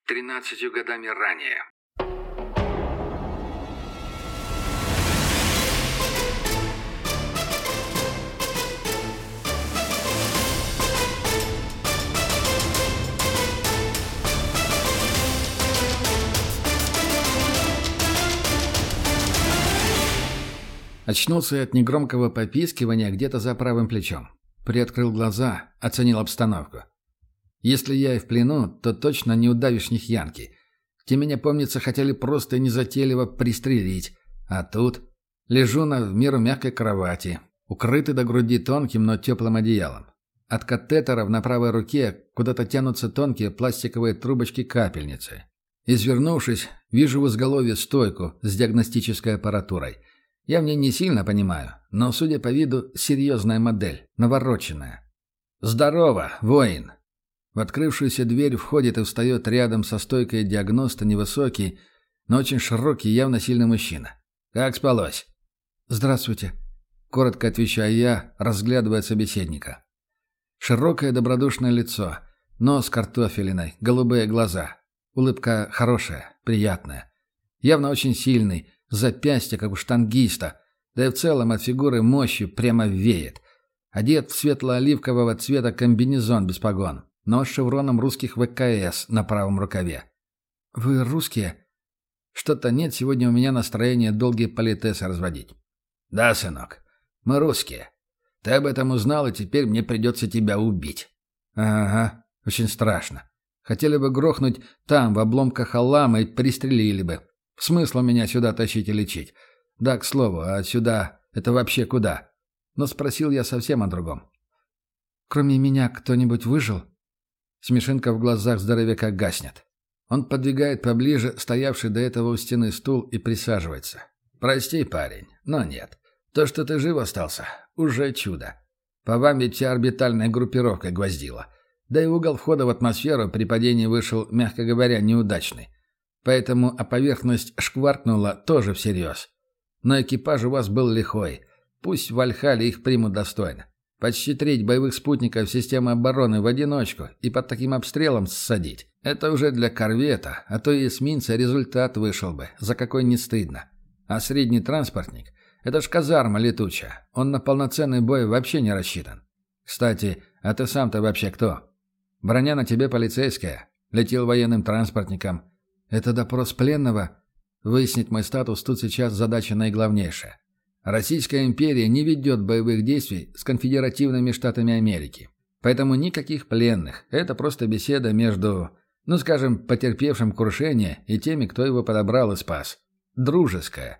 13 годами ранее. Очнулся я от негромкого попискивания где-то за правым плечом. Приоткрыл глаза, оценил обстановку. Если я и в плену, то точно не у давишних янки. Те меня, помнится, хотели просто незатейливо пристрелить. А тут лежу на в меру мягкой кровати, укрытый до груди тонким, но теплым одеялом. От катетеров на правой руке куда-то тянутся тонкие пластиковые трубочки-капельницы. Извернувшись, вижу в изголовье стойку с диагностической аппаратурой. Я в ней не сильно понимаю, но, судя по виду, серьезная модель, навороченная. «Здорово, воин!» В открывшуюся дверь входит и встает рядом со стойкой диагноста невысокий, но очень широкий, явно сильный мужчина. «Как спалось?» «Здравствуйте», — коротко отвечаю я, разглядывая собеседника. Широкое добродушное лицо, нос картофелиной, голубые глаза. Улыбка хорошая, приятная. Явно очень сильный, запястье, как у штангиста, да и в целом от фигуры мощью прямо веет. Одет в светло-оливкового цвета комбинезон без погон, но с шевроном русских ВКС на правом рукаве. «Вы русские?» «Что-то нет сегодня у меня настроения долгие политесы разводить». «Да, сынок, мы русские. Ты об этом узнал, и теперь мне придется тебя убить». «Ага, очень страшно. Хотели бы грохнуть там, в обломках Аллама, и пристрелили бы. Смысла меня сюда тащить и лечить. Да, к слову, а сюда — это вообще куда?» Но спросил я совсем о другом. «Кроме меня кто-нибудь выжил?» Смешинка в глазах здоровяка гаснет. Он подвигает поближе стоявший до этого у стены стул и присаживается. «Прости, парень, но нет. То, что ты жив остался, уже чудо. По вам ведь вся орбитальная группировка гвоздила. Да и угол входа в атмосферу при падении вышел, мягко говоря, неудачный. Поэтому поверхность шкваркнула тоже всерьез. Но экипаж у вас был лихой. Пусть в Вальхале их примут достойно. Почти треть боевых спутников системы обороны в одиночку и под таким обстрелом ссадить. Это уже для корвета, а то и эсминца результат вышел бы, за какой не стыдно. А средний транспортник — это ж казарма летучая. Он на полноценный бой вообще не рассчитан. Кстати, а ты сам-то вообще кто? Броня на тебе полицейская. Летел военным транспортником. Это допрос пленного? Выяснить мой статус тут сейчас задача наиглавнейшая. Российская империя не ведет боевых действий с конфедеративными штатами Америки. Поэтому никаких пленных. Это просто беседа между, скажем, потерпевшим крушение и теми, кто его подобрал и спас. Дружеская.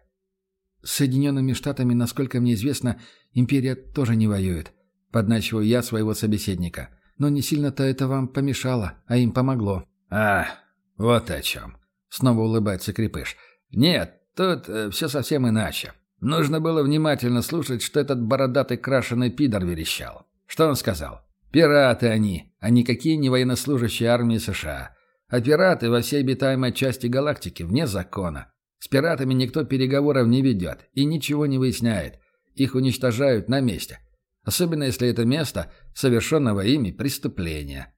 С Соединенными Штатами, насколько мне известно, империя тоже не воюет. Подначиваю я своего собеседника. Но не сильно-то это вам помешало, а им помогло. «А, вот о чем», — снова улыбается Крепыш. «Нет, тут все совсем иначе. Нужно было внимательно слушать, что этот бородатый крашеный пидор верещал. Что он сказал? Пираты они, а никакие не военнослужащие армии США. А пираты во всей обитаемой части галактики вне закона. С пиратами никто переговоров не ведет и ничего не выясняет. Их уничтожают на месте. Особенно если это место совершенного ими преступления».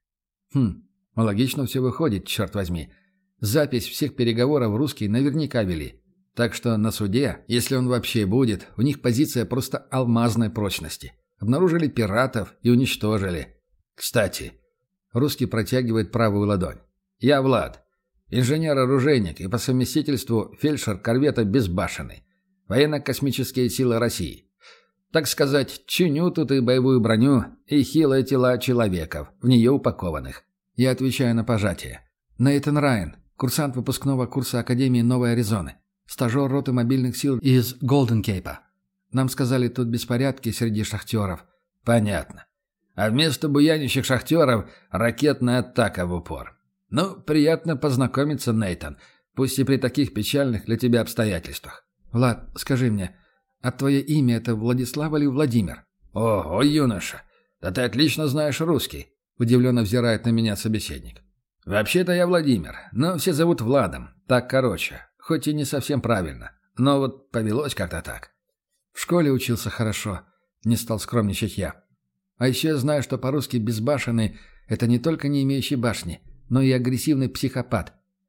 Логично все выходит, черт возьми. Запись всех переговоров русские наверняка вели. Так что на суде, если он вообще будет, у них позиция просто алмазной прочности. Обнаружили пиратов и уничтожили. Кстати, русский протягивает правую ладонь. «Я Влад. Инженер-оружейник и по совместительству фельдшер корвета «Безбашенный». Военно-космические силы России. Так сказать, чиню тут и боевую броню, и хилые тела человеков, в нее упакованных». Я отвечаю на пожатие. «Нейтан Райан, курсант выпускного курса Академии Новой Аризоны. Стажер роты мобильных сил из Голден Кейпа. Нам сказали, тут беспорядки среди шахтеров». «Понятно. А вместо буянящих шахтеров ракетная атака в упор. Приятно познакомиться, Нейтан, пусть и при таких печальных для тебя обстоятельствах». «Влад, скажи мне, а твое имя это Владислав или Владимир?» «Ого, юноша, да ты отлично знаешь русский», — удивленно взирает на меня собеседник. «Вообще-то я Владимир, но все зовут Владом, так короче, хоть и не совсем правильно, но вот повелось как-то так». «В школе учился хорошо», — не стал скромничать я. «А еще я знаю, что по-русски безбашенный — это не только не имеющий башни, но и агрессивный психопат.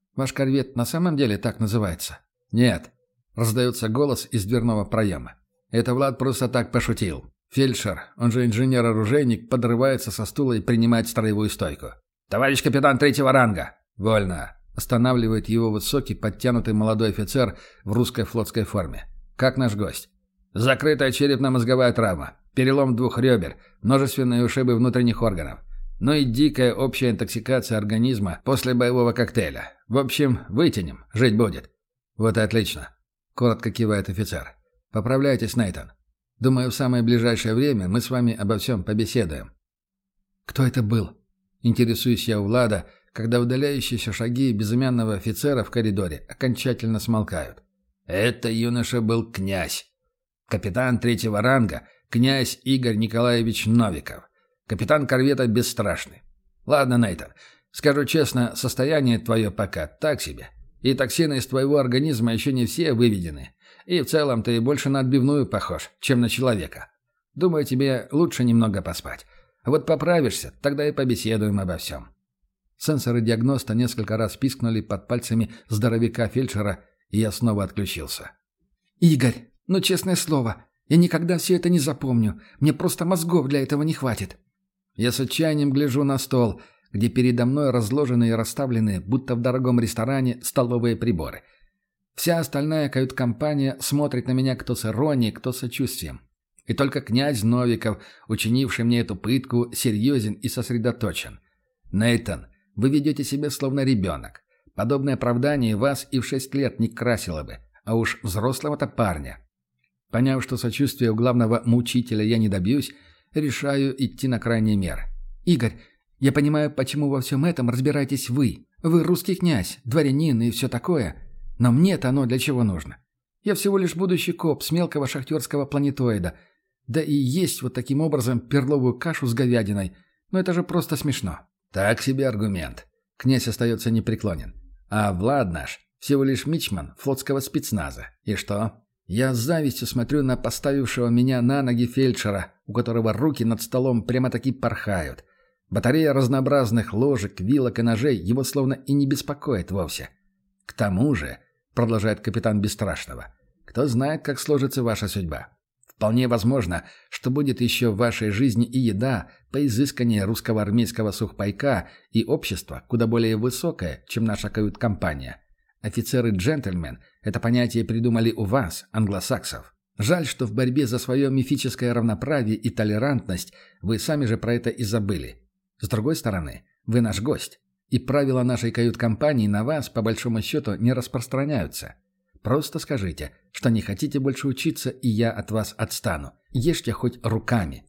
Ваш корвет на самом деле так называется?» «Нет», — раздается голос из дверного проема. «Это Влад просто так пошутил. Фельдшер, он же инженер-оружейник, подрывается со стула и принимает строевую стойку. «Товарищ капитан третьего ранга!» «Вольно!» — останавливает его высокий, подтянутый молодой офицер в русской флотской форме. «Как наш гость?» «Закрытая черепно-мозговая травма, перелом 2 ребер, множественные ушибы внутренних органов. Ну и дикая общая интоксикация организма после боевого коктейля. В общем, вытянем, жить будет». «Вот и отлично», — коротко кивает офицер. «Поправляйтесь, Нейтан. Думаю, в самое ближайшее время мы с вами обо всем побеседуем». «Кто это был?» — интересуюсь я у Влада, когда удаляющиеся шаги безымянного офицера в коридоре окончательно смолкают. «Это юноша был князь. Капитан третьего ранга, князь Игорь Николаевич Новиков. Капитан корвета Бесстрашный. Ладно, Нейтан, скажу честно, состояние твое пока так себе. И токсины из твоего организма еще не все выведены. И в целом ты больше на отбивную похож, чем на человека. Думаю, тебе лучше немного поспать. А вот поправишься, тогда и побеседуем обо всем». Сенсоры диагноста несколько раз пискнули под пальцами здоровяка-фельдшера, и я снова отключился. «Игорь, ну честное слово, я никогда все это не запомню. Мне просто мозгов для этого не хватит». Я с отчаянием гляжу на стол, где передо мной разложены и расставлены, будто в дорогом ресторане, столовые приборы. Вся остальная кают-компания смотрит на меня кто с иронией, кто с сочувствием. И только князь Новиков, учинивший мне эту пытку, серьезен и сосредоточен. «Нейтан, вы ведете себя словно ребенок. Подобное оправдание вас и в 6 лет не красило бы, а уж взрослого-то парня». Поняв, что сочувствия у главного мучителя я не добьюсь, решаю идти на крайние меры. «Игорь, я понимаю, почему во всем этом разбираетесь вы. Вы русский князь, дворянин и все такое. Но мне-то оно для чего нужно? Я всего лишь будущий коп с мелкого шахтерского планетоида. Да и есть вот таким образом перловую кашу с говядиной. Но это же просто смешно». «Так себе аргумент». Князь остается непреклонен. «А Влад наш всего лишь мичман флотского спецназа. И что?» Я с завистью смотрю на поставившего меня на ноги фельдшера, у которого руки над столом прямо-таки порхают. Батарея разнообразных ложек, вилок и ножей его словно и не беспокоит вовсе. «К тому же», — продолжает капитан Бесстрашного, — «кто знает, как сложится ваша судьба. Вполне возможно, что будет еще в вашей жизни и еда по изысканию русского армейского сухпайка и общество куда более высокое, чем наша кают-компания. Офицеры-джентльмен – это понятие придумали у вас, англосаксов. Жаль, что в борьбе за свое мифическое равноправие и толерантность вы сами же про это и забыли. С другой стороны, вы наш гость, и правила нашей кают-компании на вас, по большому счету, не распространяются. Просто скажите, что не хотите больше учиться, и я от вас отстану. Ешьте хоть руками».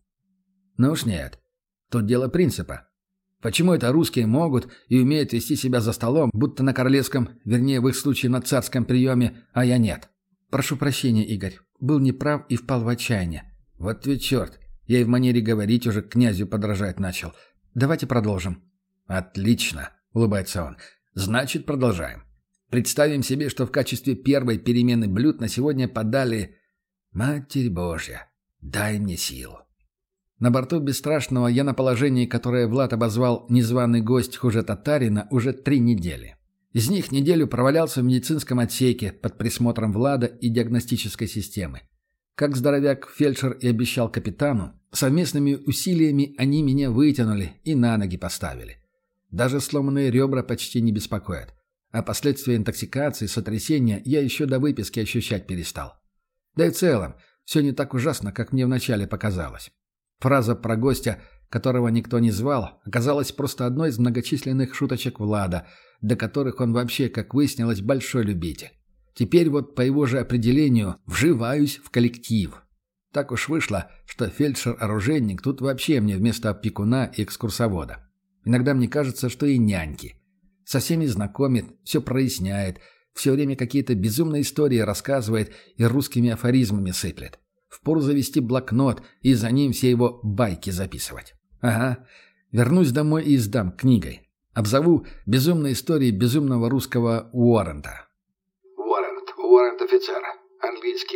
Ну уж нет. Тут дело принципа. Почему это русские могут и умеют вести себя за столом, будто на королевском, вернее, в их случае на царском приеме, а я нет? «Прошу прощения, Игорь. Был неправ и впал в отчаяние». «Вот ведь черт. Я и в манере говорить уже князю подражать начал. Давайте продолжим». «Отлично», — улыбается он. «Значит, продолжаем. Представим себе, что в качестве первой перемены блюд на сегодня подали... Матерь Божья, дай мне силу». На борту Бесстрашного я на положении, которое Влад обозвал «незваный гость хуже татарина», уже 3 недели. Из них неделю провалялся в медицинском отсеке под присмотром Влада и диагностической системы. Как здоровяк-фельдшер и обещал капитану, совместными усилиями они меня вытянули и на ноги поставили. Даже сломанные ребра почти не беспокоят. А последствия интоксикации, сотрясения я еще до выписки ощущать перестал. Да и в целом, все не так ужасно, как мне вначале показалось. Фраза про гостя, которого никто не звал, оказалась просто одной из многочисленных шуточек Влада, до которых он вообще, как выяснилось, большой любитель. Теперь вот по его же определению вживаюсь в коллектив. Так уж вышло, что фельдшер-оружейник тут вообще мне вместо опекуна и экскурсовода. Иногда мне кажется, что и няньки. Со всеми знакомит, все проясняет, все время какие-то безумные истории рассказывает и русскими афоризмами сыплет. Впору завести блокнот и за ним все его байки записывать. Ага, вернусь домой и издам книгой. Обзову «Безумные истории безумного русского Уоррента». Уоррент офицер. Английский.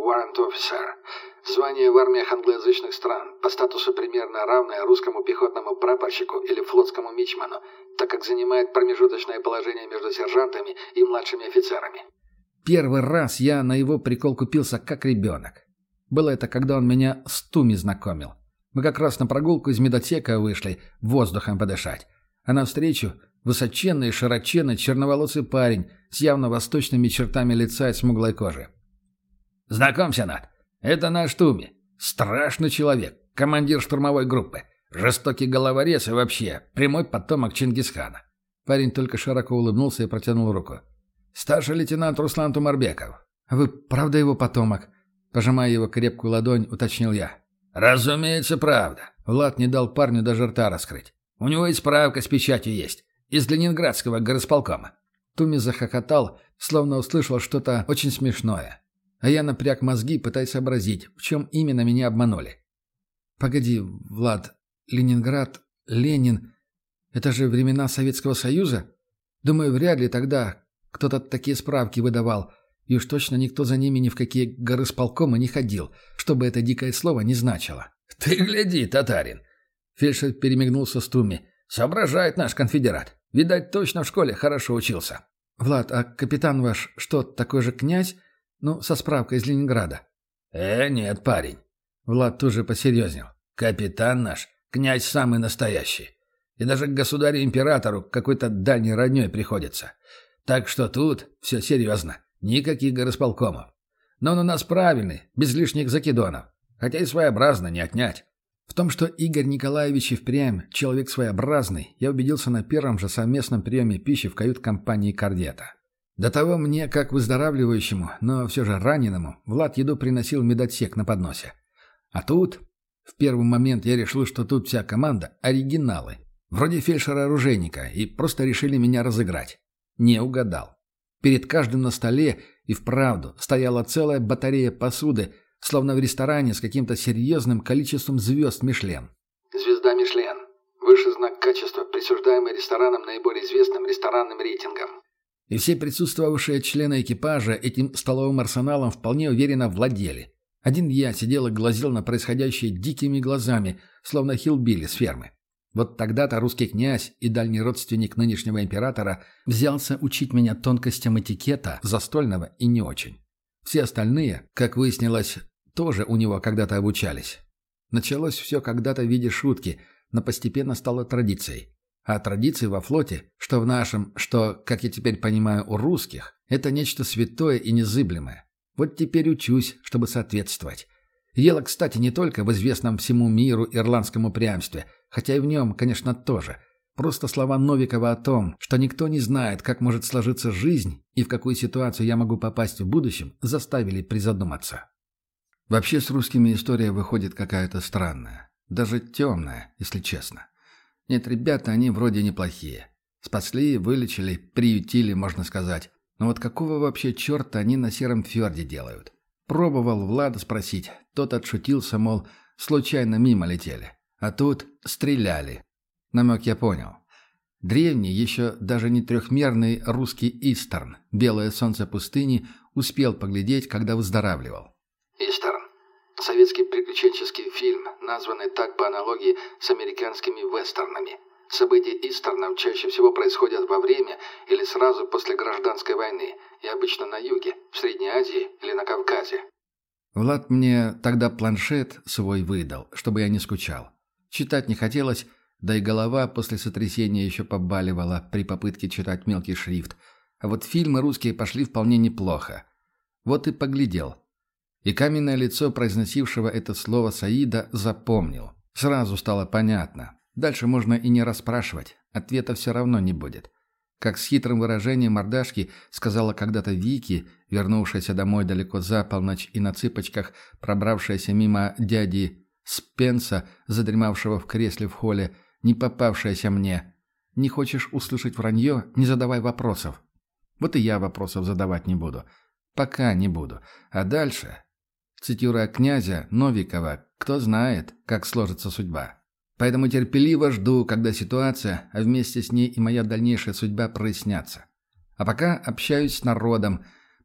Warrant Officer. Звание в армиях англоязычных стран, по статусу примерно равное русскому пехотному прапорщику или флотскому мичману, так как занимает промежуточное положение между сержантами и младшими офицерами. Первый раз я на его прикол купился как ребенок. Было это, когда он меня с Туми знакомил. Мы как раз на прогулку из медотсека вышли, воздухом подышать. А навстречу высоченный и широченный черноволосый парень с явно восточными чертами лица и смуглой кожи. «Знакомься, Нат, это наш Туми. Страшный человек, командир штурмовой группы. Жестокий головорез и вообще прямой потомок Чингисхана». Парень только широко улыбнулся и протянул руку. «Старший лейтенант Руслан Тумарбеков». «Вы правда его потомок?» Пожимая его крепкую ладонь, уточнил я. «Разумеется, правда». Влад не дал парню даже рта раскрыть. «У него и справка с печатью есть. Из Ленинградского горосполкома». Туми захохотал, словно услышал что-то очень смешное. А я напряг мозги, пытаясь сообразить, в чем именно меня обманули. «Погоди, Влад, Ленинград, Ленин — это же времена Советского Союза? Думаю, вряд ли тогда кто-то такие справки выдавал, и уж точно никто за ними ни в какие горосполкомы не ходил, чтобы это дикое слово не значило». «Ты гляди, татарин!» Фельдшер перемигнулся с Туми. «Соображает наш конфедерат. Видать, точно в школе хорошо учился». «Влад, а капитан ваш что, такой же князь? Ну, со справкой из Ленинграда». Нет, парень». Влад тоже посерьезнел. «Капитан наш, князь самый настоящий. И даже к государю-императору какой-то дальней роднёй приходится. Так что тут все серьезно. Никаких горосполкомов. Но он у нас правильный, без лишних закидонов. Хотя и своеобразно, не отнять». В том, что Игорь Николаевич и впрямь человек своеобразный, я убедился на первом же совместном приеме пищи в кают-компании «Корвета». До того мне, как выздоравливающему, но все же раненому, Влад еду приносил в медотсек на подносе. А тут, в первый момент я решил, что тут вся команда – оригиналы. Вроде фельдшера-оружейника, и просто решили меня разыграть. Не угадал. Перед каждым на столе и вправду стояла целая батарея посуды, словно в ресторане с каким-то серьезным количеством звезд Мишлен. Звезда Мишлен. Высший знак качества, присуждаемый ресторанам наиболее известным ресторанным рейтингом. И все присутствовавшие члены экипажа этим столовым арсеналом вполне уверенно владели. Один я сидел и глазел на происходящее дикими глазами, словно хиллбилли с фермы. Вот тогда-то русский князь и дальний родственник нынешнего императора взялся учить меня тонкостям этикета, застольного и не очень. Все остальные, как выяснилось, тоже у него когда-то обучались. Началось все когда-то в виде шутки, но постепенно стало традицией. А традиции во флоте, что в нашем, что, как я теперь понимаю, у русских, это нечто святое и незыблемое. Вот теперь учусь, чтобы соответствовать. Дело, кстати, не только в известном всему миру ирландском упрямстве, хотя и в нем, конечно, тоже. Просто слова Новикова о том, что никто не знает, как может сложиться жизнь и в какую ситуацию я могу попасть в будущем, заставили призадуматься. Вообще с русскими история выходит какая-то странная. Даже темная, если честно. Нет, ребята, они вроде неплохие. Спасли, вылечили, приютили, можно сказать. Но вот какого вообще черта они на сером фьорде делают? Пробовал Влада спросить. Тот отшутился, мол, случайно мимо летели. А тут стреляли. Намек я понял. Древний, еще даже не трехмерный русский Истерн, белое солнце пустыни, успел поглядеть, когда выздоравливал. Истерн. Советский приключенческий фильм, названный так по аналогии с американскими вестернами. События Истернов чаще всего происходят во время или сразу после гражданской войны, и обычно на юге, в Средней Азии или на Кавказе. Влад мне тогда планшет свой выдал, чтобы я не скучал. Читать не хотелось, да и голова после сотрясения еще побаливала при попытке читать мелкий шрифт. А вот фильмы русские пошли вполне неплохо. Вот и поглядел. И каменное лицо произносившего это слово Саида запомнил. Сразу стало понятно. Дальше можно и не расспрашивать. Ответа все равно не будет. Как с хитрым выражением мордашки сказала когда-то Вики, вернувшаяся домой далеко за полночь и на цыпочках пробравшаяся мимо дяди Спенса, задремавшего в кресле в холле, не попавшаяся мне. «Не хочешь услышать вранье? Не задавай вопросов». Вот и я вопросов задавать не буду. Пока не буду. А дальше, цитируя князя Новикова, кто знает, как сложится судьба. Поэтому терпеливо жду, когда ситуация, а вместе с ней и моя дальнейшая судьба прояснятся. А пока общаюсь с народом,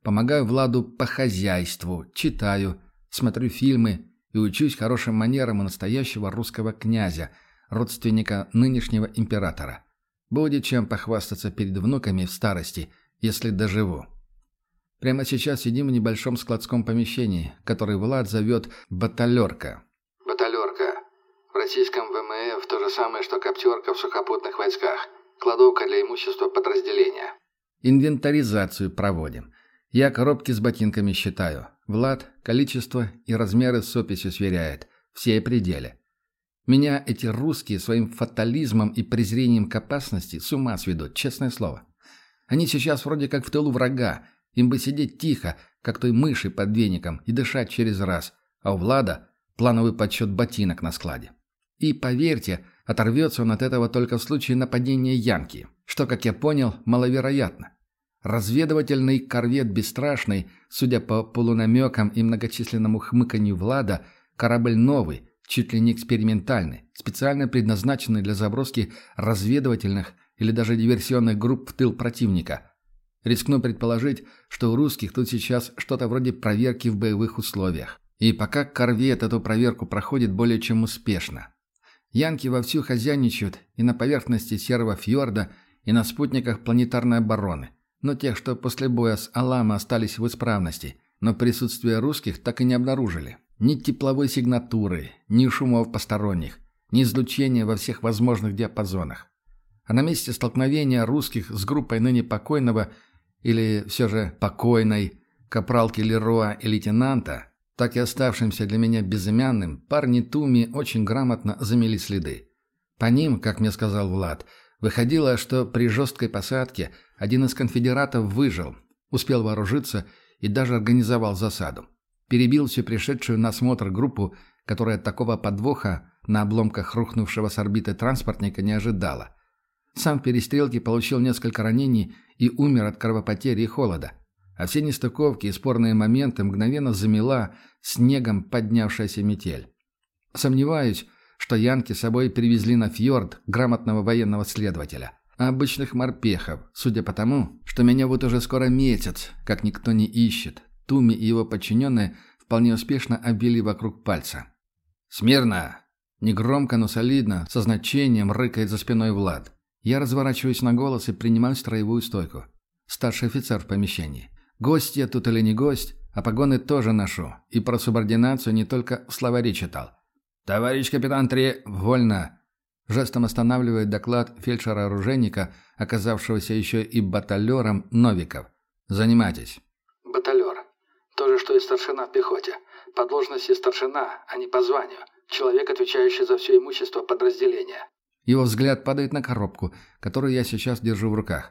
Помогаю Владу по хозяйству, читаю, смотрю фильмы и учусь хорошим манерам у настоящего русского князя, родственника нынешнего императора. Будет чем похвастаться перед внуками в старости, если доживу. Прямо сейчас сидим в небольшом складском помещении, который Влад зовет «баталерка». Баталерка. В российском ВМФ то же самое, что коптерка в сухопутных войсках. Кладовка для имущества подразделения. Инвентаризацию проводим. Я коробки с ботинками считаю. Влад количество и размеры с описью сверяет. Все пределы. Меня эти русские своим фатализмом и презрением к опасности с ума сведут, честное слово. Они сейчас вроде как в тылу врага. Им бы сидеть тихо, как той мыши под веником, и дышать через раз. А у Влада плановый подсчет ботинок на складе. И, поверьте, оторвется он от этого только в случае нападения Янки, что, как я понял, маловероятно. Разведывательный корвет «Бесстрашный», судя по полунамекам и многочисленному хмыканью Влада, корабль новый, чуть ли не экспериментальный, специально предназначенный для заброски разведывательных или даже диверсионных групп в тыл противника. Рискну предположить, что у русских тут сейчас что-то вроде проверки в боевых условиях. И пока корвет эту проверку проходит более чем успешно. Янки вовсю хозяйничают и на поверхности Серого фьорда, и на спутниках планетарной обороны. Но тех, что после боя с Алама остались в исправности, но присутствие русских так и не обнаружили. Ни тепловой сигнатуры, ни шумов посторонних, ни излучения во всех возможных диапазонах. А на месте столкновения русских с группой ныне покойного, или все же покойной, капралки Лероа и лейтенанта, так и оставшимся для меня безымянным, парни Туми очень грамотно замели следы. По ним, как мне сказал Влад, выходило, что при жесткой посадке один из конфедератов выжил, успел вооружиться и даже организовал засаду. Перебил всю пришедшую на осмотр группу, которая такого подвоха на обломках рухнувшего с орбиты транспортника не ожидала. Сам в перестрелке получил несколько ранений и умер от кровопотери и холода. А все нестыковки и спорные моменты мгновенно замела снегом поднявшаяся метель. Сомневаюсь, что янки с собой привезли на фьорд грамотного военного следователя, а обычных морпехов, судя по тому, что меня вот уже скоро месяц, как никто не ищет. Туми и его подчиненные вполне успешно обвели вокруг пальца. «Смирно!» Негромко, но солидно, со значением рыкает за спиной Влад. Я разворачиваюсь на голос и принимаю строевую стойку. Старший офицер в помещении. Гость я тут или не гость, а погоны тоже ношу. И про субординацию не только в словаре читал. «Товарищ капитан вольно!» Жестом останавливает доклад фельдшера-оружейника, оказавшегося еще и баталером Новиков. «Занимайтесь». Баталер. То же, что и старшина в пехоте. По должности старшина, а не по званию. Человек, отвечающий за все имущество подразделения. Его взгляд падает на коробку, которую я сейчас держу в руках.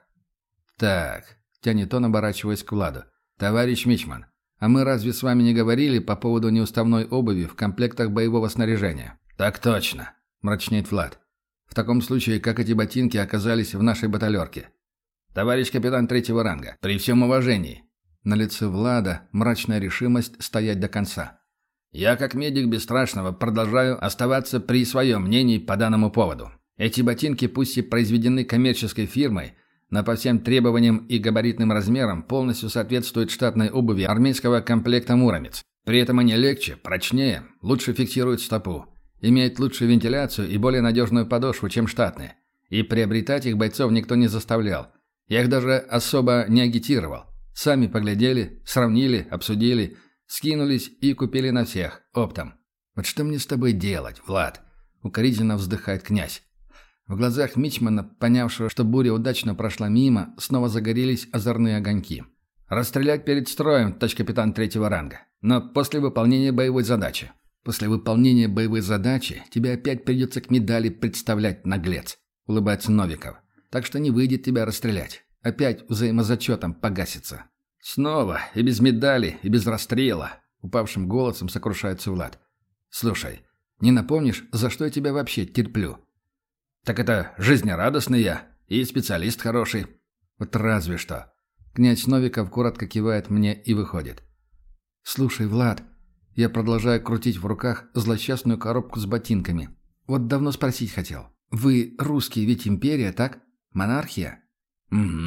«Так», — тянет он, оборачиваясь к Владу. «Товарищ Мичман, а мы разве с вами не говорили по поводу неуставной обуви в комплектах боевого снаряжения?» «Так точно», — мрачнеет Влад. «В таком случае, как эти ботинки оказались в нашей баталерке?» «Товарищ капитан 3-го ранга, при всем уважении». На лице Влада мрачная решимость стоять до конца. «Я, как медик Бесстрашного, продолжаю оставаться при своем мнении по данному поводу. Эти ботинки, пусть и произведены коммерческой фирмой, но по всем требованиям и габаритным размерам полностью соответствуют штатной обуви армейского комплекта «Муромец». При этом они легче, прочнее, лучше фиксируют стопу, имеют лучшую вентиляцию и более надежную подошву, чем штатные. И приобретать их бойцов никто не заставлял. Я их даже особо не агитировал. Сами поглядели, сравнили, обсудили, скинулись и купили на всех, оптом. «Вот что мне с тобой делать, Влад?» — укоризненно вздыхает князь. В глазах мичмана, понявшего, что буря удачно прошла мимо, снова загорелись озорные огоньки. «Расстрелять перед строем, товарищ капитан 3-го ранга, но после выполнения боевой задачи». «После выполнения боевой задачи тебе опять придется к медали представлять, наглец», — улыбается Новиков. «Так что не выйдет тебя расстрелять. Опять взаимозачетом погасится». «Снова, и без медали, и без расстрела», — упавшим голосом сокрушается Влад. «Слушай, не напомнишь, за что я тебя вообще терплю?» «Так это жизнерадостный я и специалист хороший». «Вот разве что». Князь Новиков коротко кивает мне и выходит. «Слушай, Влад», я продолжаю крутить в руках злосчастную коробку с ботинками. «Вот давно спросить хотел. Вы русские, ведь империя, так? Монархия?» «Угу»,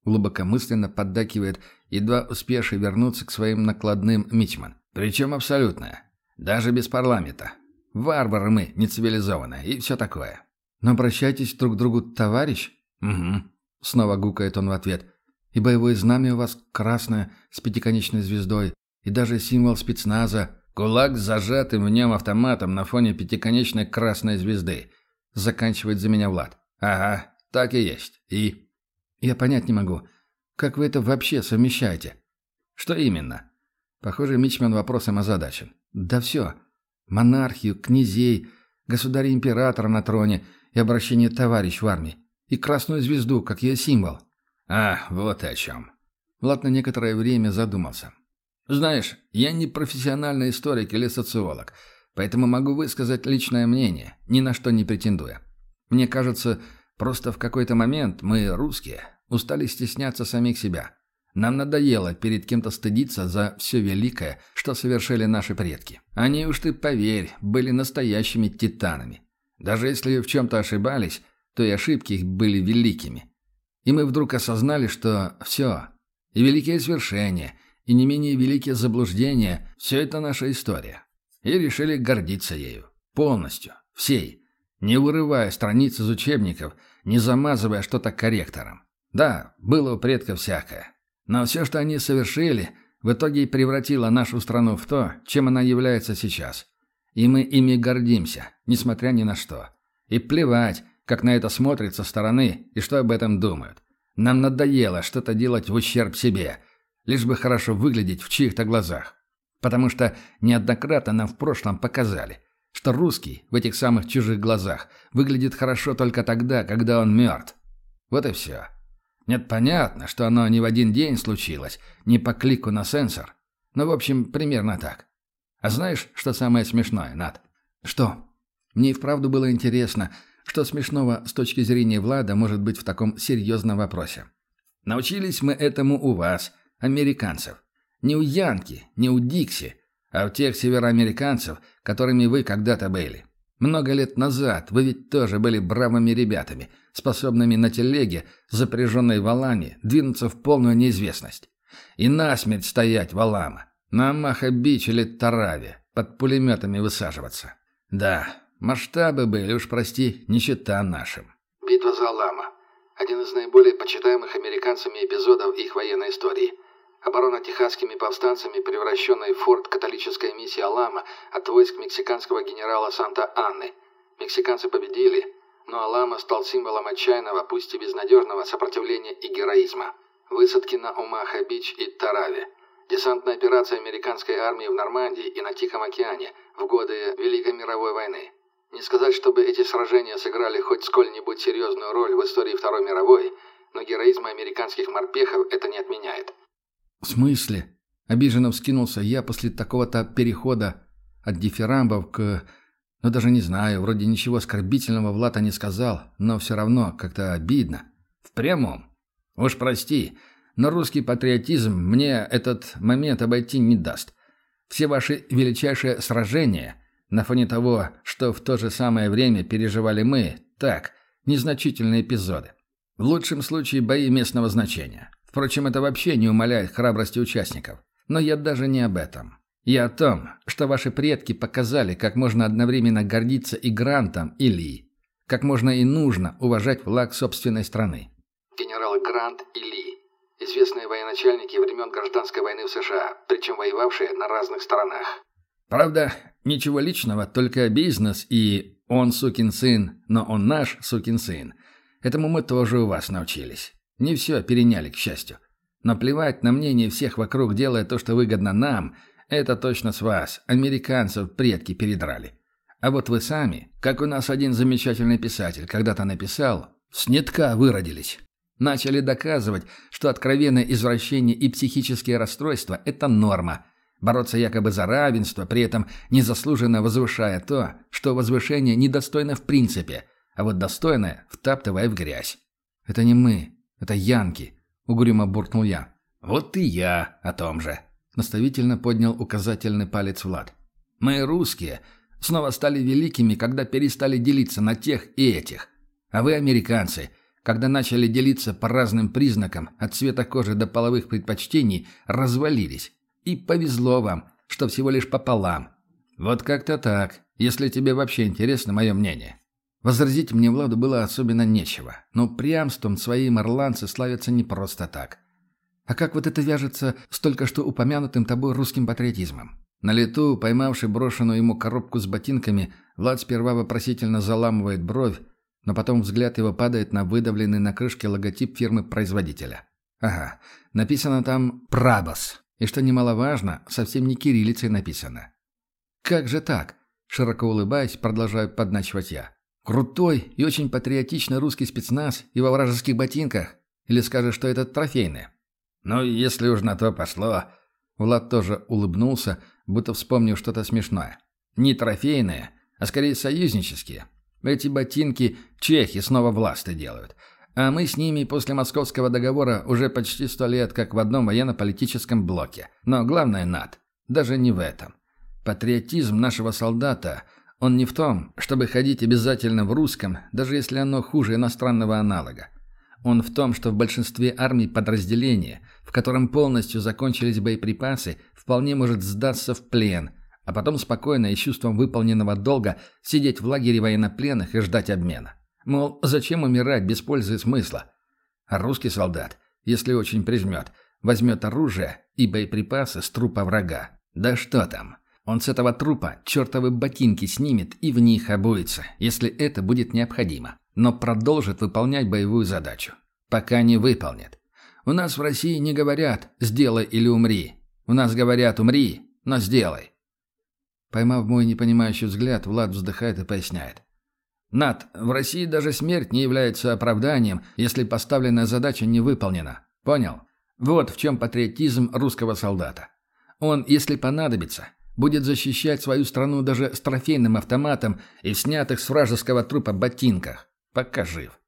глубокомысленно поддакивает, едва успевший вернуться к своим накладным мичман. Причем абсолютная. Даже без парламента. Варвары мы, нецивилизованные, и все такое. Но обращайтесь друг к другу, товарищ. Угу. Снова гукает он в ответ. И боевое знамя у вас красное, с пятиконечной звездой, и даже символ спецназа. Кулак с зажатым в нем автоматом на фоне пятиконечной красной звезды. Заканчивает за меня Влад. Ага, так и есть. И... Я понять не могу, как вы это вообще совмещаете? Что именно? Похоже, мичман вопросом озадачен. Да все. Монархию, князей, государя-императора на троне и обращение товарищ в армии. И красную звезду, как ее символ. А, вот о чем. Влад на некоторое время задумался. Знаешь, я не профессиональный историк или социолог, поэтому могу высказать личное мнение, ни на что не претендуя. Мне кажется, просто в какой-то момент мы, русские, устали стесняться самих себя. Нам надоело перед кем-то стыдиться за все великое, что совершили наши предки. Они, уж ты поверь, были настоящими титанами. Даже если в чем-то ошибались, то и ошибки их были великими. И мы вдруг осознали, что все, и великие свершения, и не менее великие заблуждения – все это наша история. И решили гордиться ею. Полностью. Всей. Не вырывая страниц из учебников, не замазывая что-то корректором. Да, было у предков всякое. Но все, что они совершили, в итоге и превратило нашу страну в то, чем она является сейчас. И мы ими гордимся, несмотря ни на что. И плевать, как на это смотрят со стороны и что об этом думают. Нам надоело что-то делать в ущерб себе, лишь бы хорошо выглядеть в чьих-то глазах. Потому что неоднократно нам в прошлом показали, что русский в этих самых чужих глазах выглядит хорошо только тогда, когда он мертв. Вот и все. Нет, понятно, что оно не в один день случилось, не по клику на сенсор. Но, в общем, примерно так. А знаешь, что самое смешное, Над? Что? Мне и вправду было интересно, что смешного с точки зрения Влада может быть в таком серьезном вопросе. Научились мы этому у вас, американцев. Не у Янки, не у Дикси, а у тех североамериканцев, которыми вы когда-то были. Много лет назад вы ведь тоже были бравыми ребятами, способными на телеге, запряженной валами, двинуться в полную неизвестность. И насмерть стоять валама, на Маха-Бич или Тараве, под пулеметами высаживаться. Да, масштабы были, уж прости, не чета нашим. Битва за Алама. Один из наиболее почитаемых американцами эпизодов их военной истории. Оборона техасскими повстанцами, превращенной в форт католической миссии Алама от войск мексиканского генерала Санта-Анны. Мексиканцы победили, но Алама стал символом отчаянного, пусть и безнадежного сопротивления и героизма. Высадки на Омаха-Бич и Тараве. Десантная операция американской армии в Нормандии и на Тихом океане в годы Великой мировой войны. Не сказать, чтобы эти сражения сыграли хоть сколь-нибудь серьезную роль в истории Второй мировой, но героизма американских морпехов это не отменяет. «В смысле?» – обиженно вскинулся я после такого-то перехода от дифирамбов к... Ну, даже не знаю, вроде ничего оскорбительного Влада не сказал, но все равно как-то обидно. В прямом. Уж прости, но русский патриотизм мне этот момент обойти не даст. Все ваши величайшие сражения, на фоне того, что в то же самое время переживали мы, так, незначительные эпизоды. В лучшем случае бои местного значения. Впрочем, это вообще не умаляет храбрости участников. Но я даже не об этом. Я о том, что ваши предки показали, как можно одновременно гордиться и Грантом, и Ли. Как можно и нужно уважать флаг собственной страны. Генералы Грант и Ли. Известные военачальники времен Гражданской войны в США, причем воевавшие на разных сторонах. Правда, ничего личного, только бизнес и «он сукин сын, но он наш сукин сын». Этому мы тоже у вас научились. Не все переняли, к счастью. Но плевать на мнение всех вокруг, делая то, что выгодно нам, это точно с вас, американцев, предки передрали. А вот вы сами, как у нас один замечательный писатель когда-то написал, с нитка выродились. Начали доказывать, что откровенное извращение и психические расстройства – это норма. Бороться якобы за равенство, при этом незаслуженно возвышая то, что возвышение недостойно в принципе, а вот достойное втаптывая в грязь. «Это не мы, это янки», – угрюмо буркнул я. «Вот и я о том же», – наставительно поднял указательный палец Влад. «Мы, русские, снова стали великими, когда перестали делиться на тех и этих. А вы, американцы, когда начали делиться по разным признакам, от цвета кожи до половых предпочтений, развалились. И повезло вам, что всего лишь пополам. Вот как-то так, если тебе вообще интересно мое мнение». Возразить мне Владу было особенно нечего, но упрямством своим ирландцы славятся не просто так. А как вот это вяжется с только что упомянутым тобой русским патриотизмом? На лету, поймавший брошенную ему коробку с ботинками, Влад сперва вопросительно заламывает бровь, но потом взгляд его падает на выдавленный на крышке логотип фирмы-производителя. Ага, написано там «Прабос». И что немаловажно, совсем не кириллицей написано. «Как же так?» – широко улыбаясь, продолжаю подначивать я. «Крутой и очень патриотичный русский спецназ и во вражеских ботинках? Или скажешь, что это трофейные?» «Ну, если уж на то пошло...» Влад тоже улыбнулся, будто вспомнив что-то смешное. «Не трофейные, а скорее союзнические. Эти ботинки чехи снова власты делают. А мы с ними после Московского договора уже почти 100 лет как в одном военно-политическом блоке. Но главное, Над, даже не в этом. Патриотизм нашего солдата, он не в том, чтобы ходить обязательно в русском, даже если оно хуже иностранного аналога. Он в том, что в большинстве армий подразделения, в котором полностью закончились боеприпасы, вполне может сдаться в плен, а потом спокойно и с чувством выполненного долга сидеть в лагере военнопленных и ждать обмена. Мол, зачем умирать без пользы и смысла? А русский солдат, если очень прижмет, возьмет оружие и боеприпасы с трупа врага. Да что там? Он с этого трупа чертовы ботинки снимет и в них обуется, если это будет необходимо. Но продолжит выполнять боевую задачу. Пока не выполнит. У нас в России не говорят «сделай или умри». У нас говорят «умри, но сделай». Поймав мой непонимающий взгляд, Влад вздыхает и поясняет. «Над, в России даже смерть не является оправданием, если поставленная задача не выполнена. Понял? Вот в чем патриотизм русского солдата. Он, если понадобится, будет защищать свою страну даже с трофейным автоматом и в снятых с вражеского трупа ботинках, пока жив».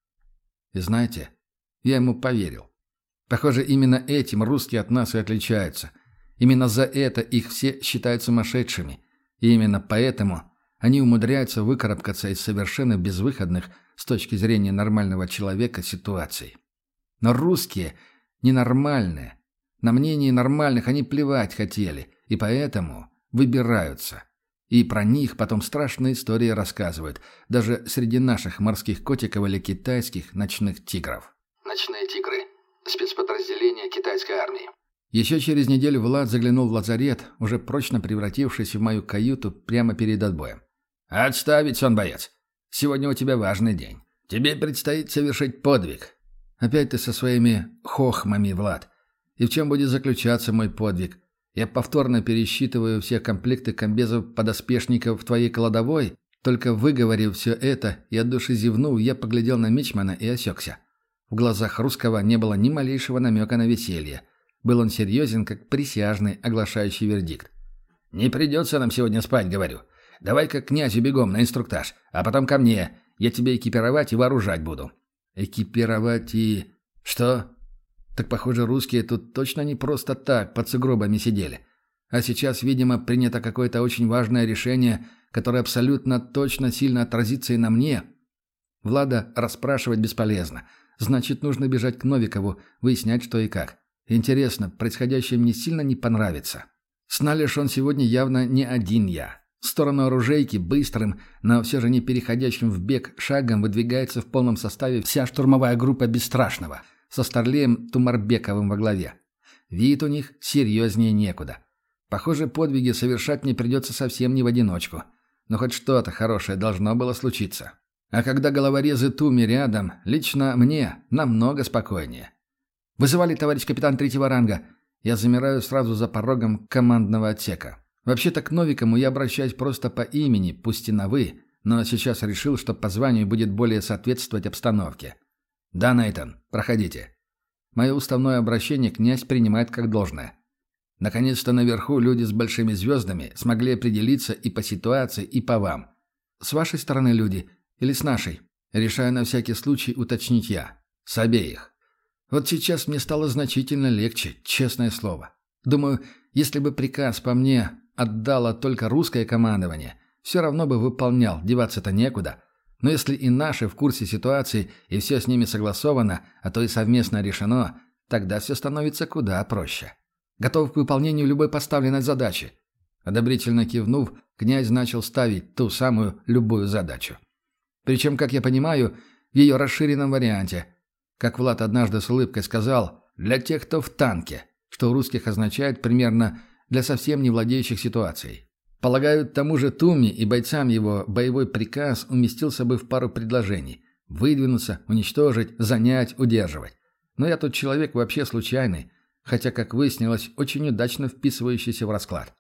И знаете, я ему поверил. Похоже, именно этим русские от нас и отличаются. Именно за это их все считают сумасшедшими. И именно поэтому они умудряются выкарабкаться из совершенно безвыходных с точки зрения нормального человека ситуаций. Но русские ненормальные. На мнение нормальных они плевать хотели, и поэтому выбираются. И про них потом страшные истории рассказывают, даже среди наших морских котиков или китайских ночных тигров. Ночные тигры. Спецподразделение китайской армии. Еще через неделю Влад заглянул в лазарет, уже прочно превратившись в мою каюту прямо перед отбоем. «Отставить, сон, боец. Сегодня у тебя важный день. Тебе предстоит совершить подвиг». «Опять ты со своими хохмами, Влад. И в чем будет заключаться мой подвиг? Я повторно пересчитываю все комплекты комбезов-подоспешников в твоей кладовой?» Только выговорив все это и от души зевнув, я поглядел на мичмана и осекся. В глазах русского не было ни малейшего намека на веселье. Был он серьезен, как присяжный, оглашающий вердикт. «Не придется нам сегодня спать, говорю. Давай-ка к князю бегом на инструктаж, а потом ко мне. Я тебя экипировать и вооружать буду». «Экипировать и...» «Что?» «Так, похоже, русские тут точно не просто так под сугробами сидели. А сейчас, видимо, принято какое-то очень важное решение, которое абсолютно точно сильно отразится и на мне». Влада расспрашивать бесполезно. Значит, нужно бежать к Новикову, выяснять, что и как. Интересно, происходящее мне сильно не понравится. Сна лишен сегодня явно не один я. В сторону оружейки быстрым, но все же не переходящим в бег шагом выдвигается в полном составе вся штурмовая группа Бесстрашного, со Старлеем Тумарбековым во главе. Вид у них серьезнее некуда. Похоже, подвиги совершать мне придется совсем не в одиночку. Но хоть что-то хорошее должно было случиться. А когда головорезы Туми рядом, лично мне намного спокойнее. «Вызывали, товарищ капитан третьего ранга». Я замираю сразу за порогом командного отсека. Вообще-то к Новикому я обращаюсь просто по имени, пусть и на «вы», но сейчас решил, что по званию будет более соответствовать обстановке. «Да, Нейтан, проходите». Мое уставное обращение князь принимает как должное. Наконец-то наверху люди с большими звездами смогли определиться и по ситуации, и по вам. С вашей стороны люди или с нашей? Решаю на всякий случай уточнить я. С обеих. Вот сейчас мне стало значительно легче, честное слово. Думаю, если бы приказ по мне отдало только русское командование, все равно бы выполнял, деваться-то некуда. Но если и наши в курсе ситуации, и все с ними согласовано, а то и совместно решено, тогда все становится куда проще. Готов к выполнению любой поставленной задачи. Одобрительно кивнув, князь начал ставить ту самую любую задачу. Причем, как я понимаю, в ее расширенном варианте. Как Влад однажды с улыбкой сказал, для тех, кто в танке, что у русских означает примерно для совсем не владеющих ситуацией. Полагаю, тому же Туми и бойцам его боевой приказ уместился бы в пару предложений. Выдвинуться, уничтожить, занять, удерживать. Но я тут человек вообще случайный, хотя, как выяснилось, очень удачно вписывающийся в расклад.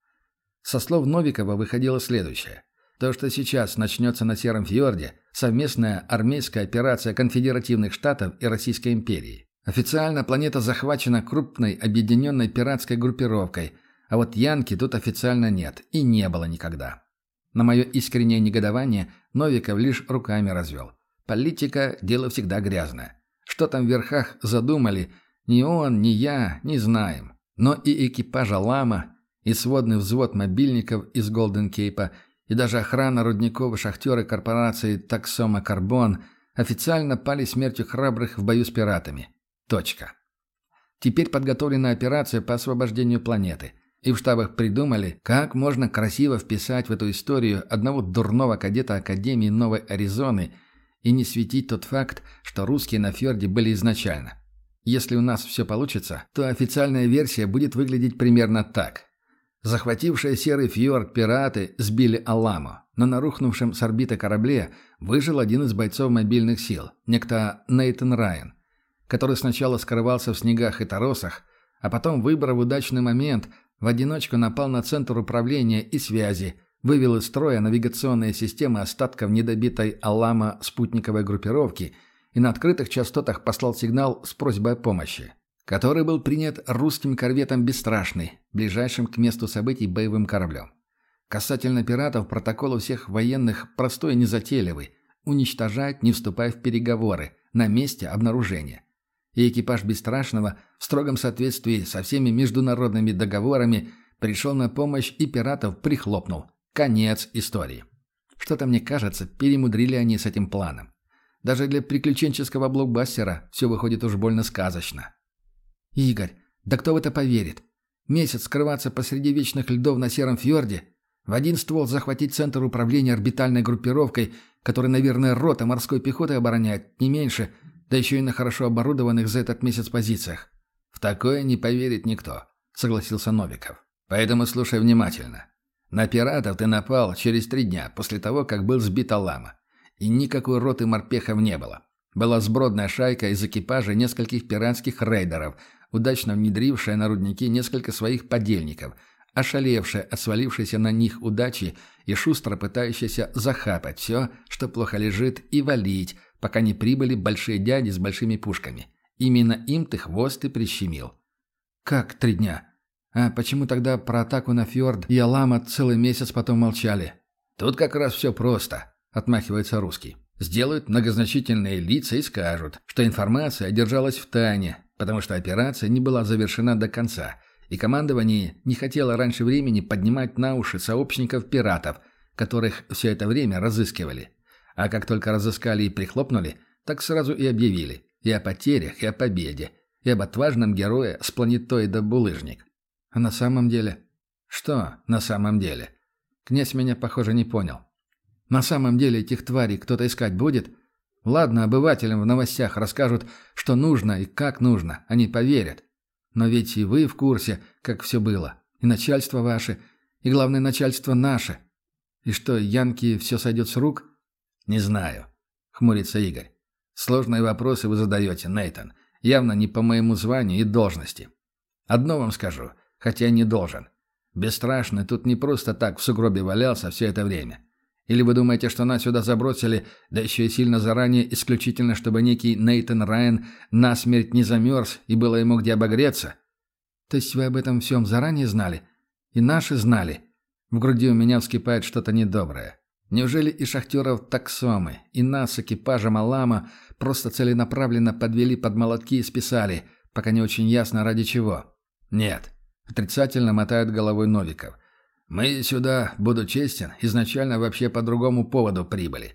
Со слов Новикова выходило следующее. То, что сейчас начнется на Сером фьорде, совместная армейская операция конфедеративных штатов и Российской империи. Официально планета захвачена крупной объединенной пиратской группировкой, а вот Янки тут официально нет и не было никогда. На мое искреннее негодование Новиков лишь руками развел. Политика – дело всегда грязное. Что там в верхах задумали, ни он, ни я не знаем. Но и экипажа «Лама», и сводный взвод мобильников из Голден-Кейпа, и даже охрана рудников и шахтеры корпорации «Таксома Карбон» официально пали смертью храбрых в бою с пиратами. Точка. Теперь подготовлена операция по освобождению планеты. И в штабах придумали, как можно красиво вписать в эту историю одного дурного кадета Академии Новой Аризоны и не светить тот факт, что русские на фьорде были изначально. Если у нас все получится, то официальная версия будет выглядеть примерно так. Захватившие Серый фьорд пираты сбили Аламу, но на рухнувшем с орбиты корабле выжил один из бойцов мобильных сил, некто Нейтан Райан, который сначала скрывался в снегах и торосах, а потом, выбрав удачный момент, в одиночку напал на центр управления и связи, вывел из строя навигационные системы остатков недобитой Алама спутниковой группировки и на открытых частотах послал сигнал с просьбой о помощи, который был принят русским корветом «Бесстрашный», ближайшим к месту событий боевым кораблем. Касательно пиратов, протокол у всех военных простой и незатейливый – уничтожать, не вступая в переговоры, на месте обнаружения. И экипаж «Бесстрашного» в строгом соответствии со всеми международными договорами пришел на помощь и пиратов прихлопнул. Конец истории. Что-то мне кажется, перемудрили они с этим планом. Даже для приключенческого блокбастера все выходит уж больно сказочно. «Игорь, да кто в это поверит? Месяц скрываться посреди вечных льдов на Сером фьорде, в один ствол захватить центр управления орбитальной группировкой, который, наверное, рота морской пехоты обороняет, не меньше, да еще и на хорошо оборудованных за этот месяц позициях. В такое не поверит никто», — согласился Новиков. «Поэтому слушай внимательно. На пиратов ты напал через 3 дня после того, как был сбит Алама. И никакой роты морпехов не было. Была сбродная шайка из экипажа нескольких пиратских рейдеров, удачно внедрившая на рудники несколько своих подельников, ошалевшая от свалившейся на них удачи и шустро пытающаяся захапать все, что плохо лежит, и валить, пока не прибыли большие дяди с большими пушками. Именно им ты хвост и прищемил». «Как 3 дня? А почему тогда про атаку на фьорд и Алама целый месяц потом молчали?» «Тут как раз все просто», — отмахивается русский. «Сделают многозначительные лица и скажут, что информация держалась в тайне, потому что операция не была завершена до конца, и командование не хотело раньше времени поднимать на уши сообщников пиратов, которых все это время разыскивали. А как только разыскали и прихлопнули, так сразу и объявили и о потерях, и о победе, и об отважном герое с планетоида Булыжник». «А на самом деле?» «Что на самом деле?» Князь меня, похоже, не понял. «На самом деле этих тварей кто-то искать будет? Ладно, обывателям в новостях расскажут, что нужно и как нужно, они поверят. Но ведь и вы в курсе, как все было. И начальство ваше, и главное начальство наше. И что, янки все сойдет с рук?» «Не знаю», — хмурится Игорь. «Сложные вопросы вы задаете, Нейтан. Явно не по моему званию и должности. Одно вам скажу, хотя не должен. Бесстрашный тут не просто так в сугробе валялся все это время. Или вы думаете, что нас сюда забросили, да еще и сильно заранее, исключительно, чтобы некий Нейтан Райан насмерть не замерз и было ему где обогреться?» «То есть вы об этом всем заранее знали? И наши знали?» В груди у меня вскипает что-то недоброе. Неужели и шахтеров таксомы, и нас с экипажем Алама просто целенаправленно подвели под молотки и списали, пока не очень ясно ради чего? «Нет», — отрицательно мотает головой Новиков. «Мы сюда, буду честен, изначально вообще по другому поводу прибыли.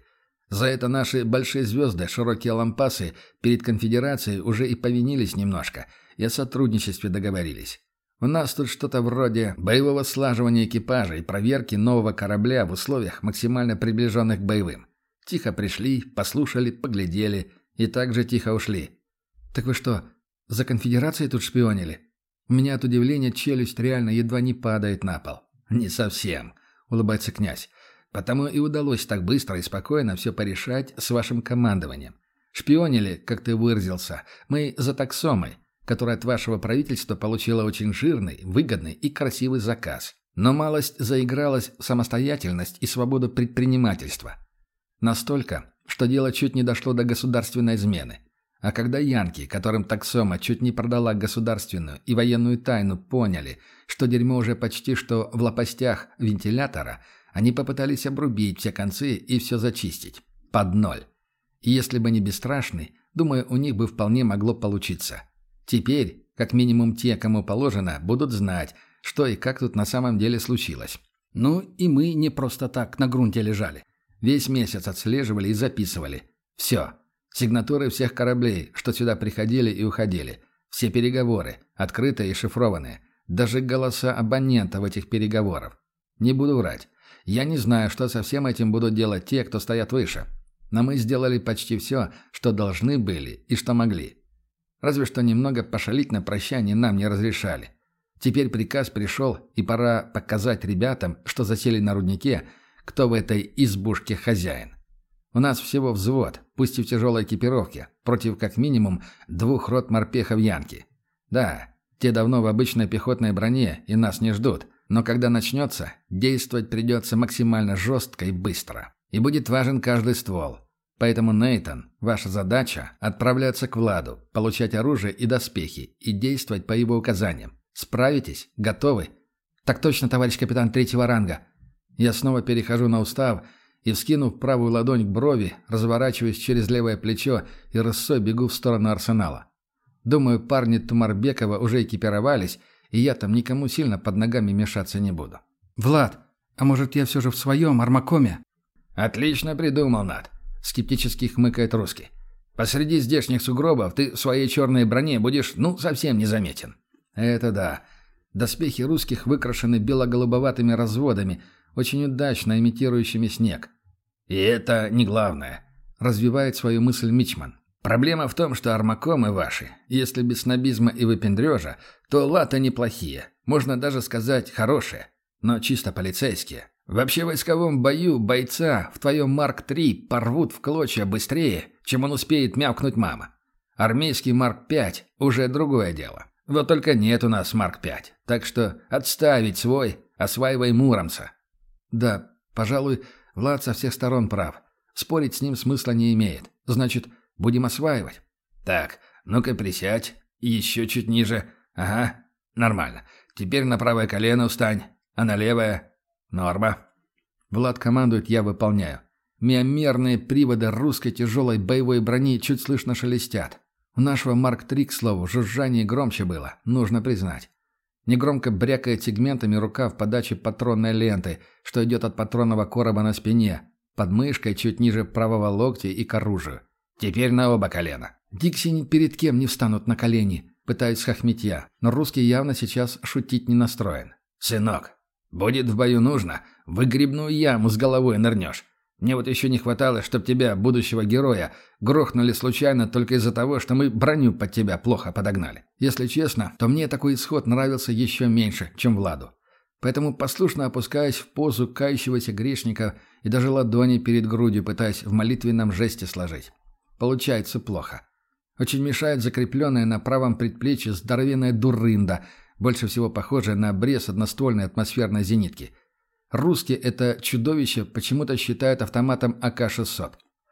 За это наши большие звезды, широкие лампасы перед конфедерацией уже и повинились немножко, и о сотрудничестве договорились. У нас тут что-то вроде боевого слаживания экипажа и проверки нового корабля в условиях, максимально приближенных к боевым. Тихо пришли, послушали, поглядели и также тихо ушли. «Так вы что, за конфедерацией тут шпионили?» У меня от удивления челюсть реально едва не падает на пол. «Не совсем», — улыбается князь. «Потому и удалось так быстро и спокойно все порешать с вашим командованием. Шпионили, как ты выразился, мы за таксомой, которая от вашего правительства получила очень жирный, выгодный и красивый заказ. Но малость заигралась в самостоятельность и свободу предпринимательства. Настолько, что дело чуть не дошло до государственной измены. А когда янки, которым таксома чуть не продала государственную и военную тайну, поняли, что дерьмо уже почти что в лопастях вентилятора, они попытались обрубить все концы и все зачистить. Под ноль. И если бы не бесстрашный, думаю, у них бы вполне могло получиться. Теперь, как минимум те, кому положено, будут знать, что и как тут на самом деле случилось. Ну и мы не просто так на грунте лежали. Весь месяц отслеживали и записывали. Все. Сигнатуры всех кораблей, что сюда приходили и уходили. Все переговоры, открытые и шифрованные. Даже голоса абонентов этих переговоров. Не буду врать. Я не знаю, что со всем этим будут делать те, кто стоят выше. Но мы сделали почти все, что должны были и что могли. Разве что немного пошалить на прощание нам не разрешали. Теперь приказ пришел, и пора показать ребятам, что засели на руднике, кто в этой избушке хозяин. У нас всего взвод, пусть и в тяжелой экипировке, против как минимум 2 рот морпехов Янки. Да, те давно в обычной пехотной броне и нас не ждут, но когда начнется, действовать придется максимально жестко и быстро. И будет важен каждый ствол. Поэтому, Нейтан, ваша задача – отправляться к Владу, получать оружие и доспехи и действовать по его указаниям. Справитесь? Готовы? Так точно, товарищ капитан 3-го ранга. Я снова перехожу на устав и, вскинув правую ладонь к брови, разворачиваюсь через левое плечо и рысой бегу в сторону арсенала. Думаю, парни Тумарбекова уже экипировались, и я там никому сильно под ногами мешаться не буду. «Влад, а может я все же в своем армакоме?» «Отлично придумал, Над», — скептически хмыкает русский. «Посреди здешних сугробов ты в своей черной броне будешь, совсем незаметен». «Это да. Доспехи русских выкрашены бело-голубоватыми разводами, очень удачно имитирующими снег». «И это не главное», — развивает свою мысль Мичман. «Проблема в том, что армакомы ваши, если без снобизма и выпендрежа, то латы неплохие, можно даже сказать хорошие, но чисто полицейские. Вообще в войсковом бою бойца в твоем Марк-3 порвут в клочья быстрее, чем он успеет мявкнуть мама. Армейский Марк-5 уже другое дело. Вот только нет у нас Марк-5, так что отставить свой, осваивай Муромца». «Да, пожалуй, Влад со всех сторон прав. Спорить с ним смысла не имеет. Значит, будем осваивать». «Так, ну-ка присядь. Еще чуть ниже. Ага, нормально. Теперь на правое колено встань, а на левое... Норма». Влад командует, я выполняю. Миомерные приводы русской тяжелой боевой брони чуть слышно шелестят. У нашего Марк-3, к слову, жужжание громче было, нужно признать. Негромко брякает сегментами рука в подаче патронной ленты, что идет от патронного короба на спине, под мышкой чуть ниже правого локтя и к оружию. «Теперь на оба колена». «Дикси ни перед кем не встанут на колени», пытаюсь схохмить я, но русский явно сейчас шутить не настроен. «Сынок, будет в бою нужно, в выгребную яму с головой нырнешь. Мне вот еще не хватало, чтоб тебя, будущего героя, грохнули случайно только из-за того, что мы броню под тебя плохо подогнали. Если честно, то мне такой исход нравился еще меньше, чем Владу. Поэтому послушно опускаюсь в позу кающегося грешника и даже ладони перед грудью пытаясь в молитвенном жесте сложить. Получается плохо. Очень мешает закрепленная на правом предплечье здоровенная дурында, больше всего похожая на обрез одноствольной атмосферной зенитки. Русские это чудовище почему-то считают автоматом АК-600.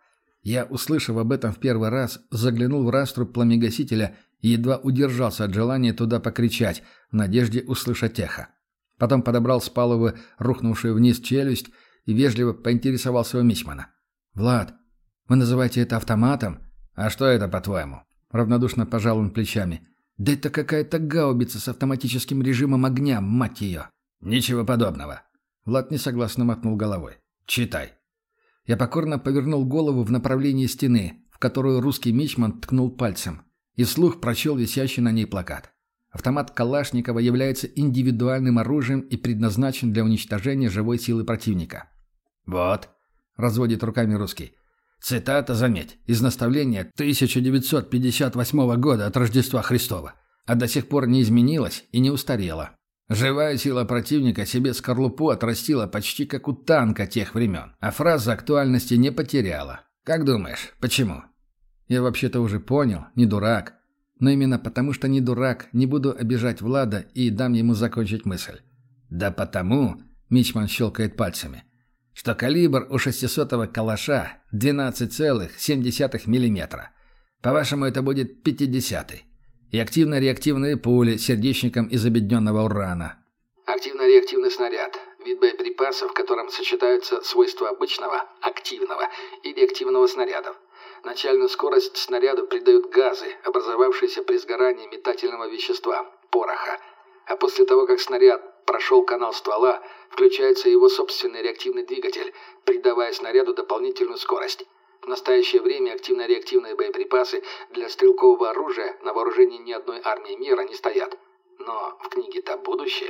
Я, услышав об этом в первый раз, заглянул в раструб пламегасителя и едва удержался от желания туда покричать, в надежде услышать эхо. Потом подобрал с палубы рухнувшую вниз челюсть и вежливо поинтересовался у Мичмана. «Влад, вы называете это автоматом? А что это, по-твоему?» Равнодушно пожал он плечами. «Да это какая-то гаубица с автоматическим режимом огня, мать ее!» «Ничего подобного!» Влад несогласно мотнул головой. «Читай». Я покорно повернул голову в направлении стены, в которую русский мичман ткнул пальцем, и вслух прочел висящий на ней плакат. Автомат Калашникова является индивидуальным оружием и предназначен для уничтожения живой силы противника. «Вот», — разводит руками русский. «Цитата, заметь, из наставления 1958 года от Рождества Христова, а до сих пор не изменилась и не устарела. Живая сила противника себе скорлупу отрастила почти как у танка тех времен, а фраза актуальности не потеряла. Как думаешь, почему?» Я вообще-то уже понял, не дурак. Но именно потому, что не дурак, не буду обижать Влада и дам ему закончить мысль. «Да потому», — мичман щелкает пальцами, «что калибр у 600-го калаша 12,7 мм. По-вашему, это будет 50-й. И активно-реактивные пули с сердечником из обедненного урана». Активно-реактивный снаряд – вид боеприпасов, в котором сочетаются свойства обычного, активного и реактивного снарядов. Начальную скорость снаряду придают газы, образовавшиеся при сгорании метательного вещества – пороха. А после того, как снаряд прошел канал ствола, включается его собственный реактивный двигатель, придавая снаряду дополнительную скорость. В настоящее время активно-реактивные боеприпасы для стрелкового оружия на вооружении ни одной армии мира не стоят. Но в книге-то будущее.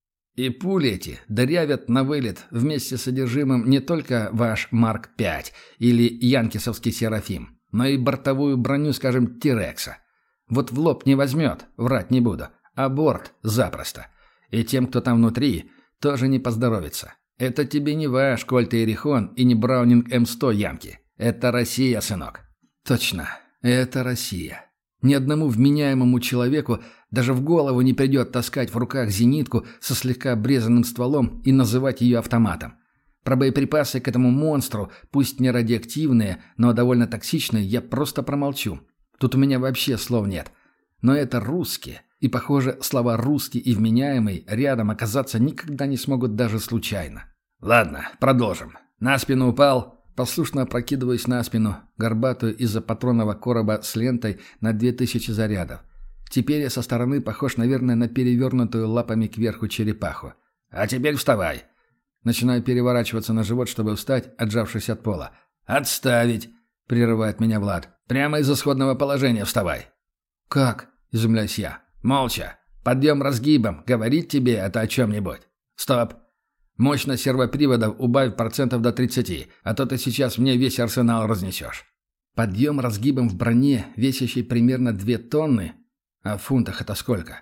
И пули эти дырявят на вылет вместе с содержимым не только ваш Марк-5 или янкисовский Серафим, но и бортовую броню, скажем, Тирекса. Вот в лоб не возьмет, врать не буду, а борт запросто. И тем, кто там внутри, тоже не поздоровится. Это тебе не ваш Кольт Иерихон и не Браунинг М100 Янки. Это Россия, сынок. Точно, это Россия. Ни одному вменяемому человеку даже в голову не придет таскать в руках зенитку со слегка обрезанным стволом и называть ее автоматом. Про боеприпасы к этому монстру, пусть не радиоактивные, но довольно токсичные, я просто промолчу. Тут у меня вообще слов нет. Но это русские, и, похоже, слова «русский» и «вменяемый» рядом оказаться никогда не смогут даже случайно. Ладно, продолжим. На спину упал. Послушно опрокидываюсь на спину, горбатую из-за патронного короба с лентой на 2000 зарядов. Теперь я со стороны похож, наверное, на перевернутую лапами кверху черепаху. «А теперь вставай!» Начинаю переворачиваться на живот, чтобы встать, отжавшись от пола. «Отставить!» — прерывает меня Влад. «Прямо из исходного положения вставай!» «Как?» — изумляюсь я. «Молча! Подъем разгибом! Говорить тебе это о чем-нибудь!» «Стоп! Мощность сервоприводов убавь процентов до 30, а то ты сейчас мне весь арсенал разнесешь». Подъем разгибом в броне, весящей примерно 2 тонны, а в фунтах это сколько?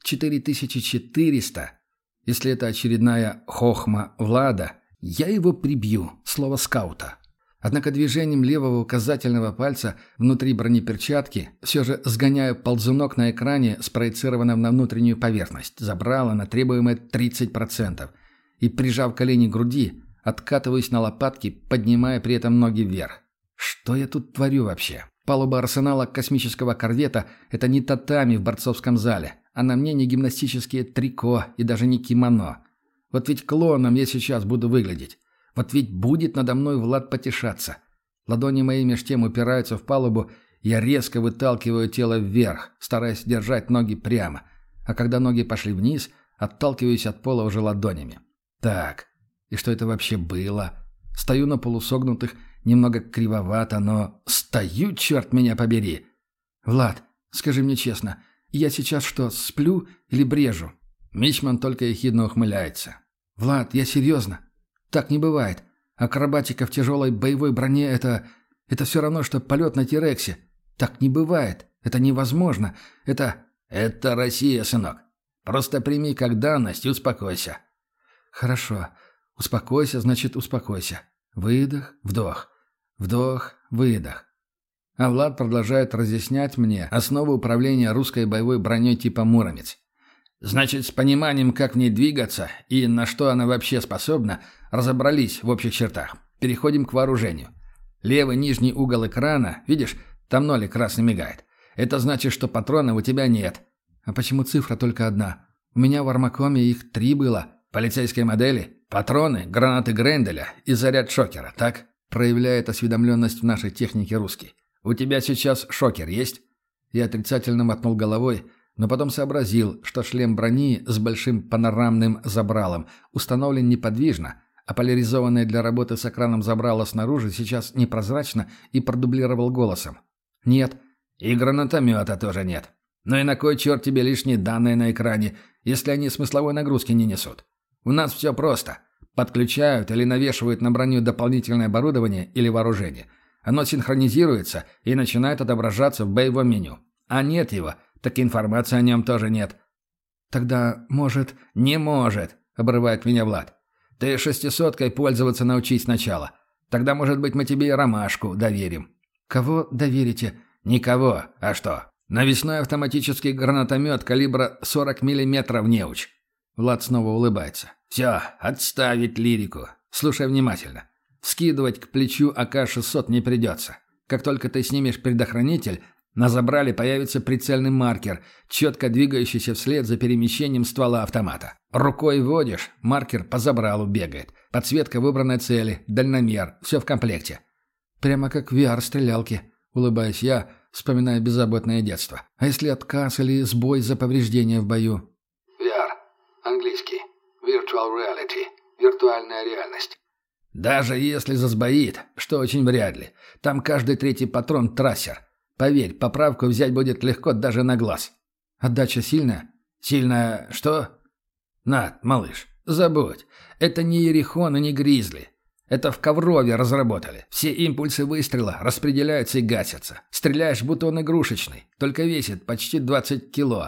4400. Если это очередная хохма Влада, я его прибью, слово скаута. Однако движением левого указательного пальца внутри бронеперчатки все же сгоняю ползунок на экране, спроецированном на внутреннюю поверхность, забрало на требуемые 30%. И, прижав колени к груди, откатываюсь на лопатки, поднимая при этом ноги вверх. Что я тут творю вообще? Палуба арсенала космического корвета – это не татами в борцовском зале, а на мне не гимнастические трико и даже не кимоно. Вот ведь клоуном я сейчас буду выглядеть. Вот ведь будет надо мной Влад потешаться. Ладони мои меж тем упираются в палубу, я резко выталкиваю тело вверх, стараясь держать ноги прямо. А когда ноги пошли вниз, отталкиваюсь от пола уже ладонями. Так, и что это вообще было? Стою на полусогнутых, немного кривовато, но стою, черт меня побери. Влад, скажи мне честно, я сейчас что, сплю или брежу? Мичман только ехидно ухмыляется. Влад, я серьезно. Так не бывает. Акробатика в тяжелой боевой броне — это все равно, что полет на Тирексе. Так не бывает. Это невозможно. Это Россия, сынок. Просто прими как данность и успокойся. Хорошо. Успокойся, значит, успокойся. Выдох, вдох. Вдох, выдох. А Влад продолжает разъяснять мне основы управления русской боевой броней типа «Муромец». Значит, с пониманием, как в ней двигаться и на что она вообще способна, разобрались в общих чертах. Переходим к вооружению. Левый нижний угол экрана, видишь, там нолик красный мигает. Это значит, что патронов у тебя нет. А почему цифра только одна? У меня в Армакоме их 3 было. Полицейские модели, патроны, гранаты Гренделя и заряд шокера, так? Проявляет осведомленность в нашей технике русский. У тебя сейчас шокер есть? Я отрицательно мотнул головой, но потом сообразил, что шлем брони с большим панорамным забралом установлен неподвижно, а поляризованное для работы с экраном забрало снаружи сейчас непрозрачно и продублировал голосом. «Нет». «И гранатомета тоже нет. Ну и на кой черт тебе лишние данные на экране, если они смысловой нагрузки не несут? У нас все просто. Подключают или навешивают на броню дополнительное оборудование или вооружение. Оно синхронизируется и начинает отображаться в боевом меню. А нет его, так информации о нем тоже нет». «Тогда, может...» «Не может», — обрывает меня Влад. «Ты 600-кой пользоваться научись сначала. Тогда, может быть, мы тебе и ромашку доверим». «Кого доверите?» «Никого. А что? Навесной автоматический гранатомет калибра 40 мм неуч». Влад снова улыбается. «Все, отставить лирику. Слушай внимательно. Скидывать к плечу АК-600 не придется. Как только ты снимешь предохранитель, на забрале появится прицельный маркер, четко двигающийся вслед за перемещением ствола автомата. Рукой вводишь, маркер по забралу бегает. Подсветка выбранной цели, дальномер, все в комплекте». «Прямо как в VR-стрелялке», — улыбаюсь я, вспоминая беззаботное детство. «А если отказ или сбой за повреждения в бою?» VR. Английский. Virtual Reality. Виртуальная реальность. «Даже если засбоит, что очень вряд ли. Там каждый третий патрон трассер. Поверь, поправку взять будет легко даже на глаз». «Отдача сильная?» «Сильная что?» «На, малыш, забудь. Это не Ерихон и не Гризли. Это в Коврове разработали. Все импульсы выстрела распределяются и гасятся. Стреляешь, будто он игрушечный. Только весит почти 20 кило.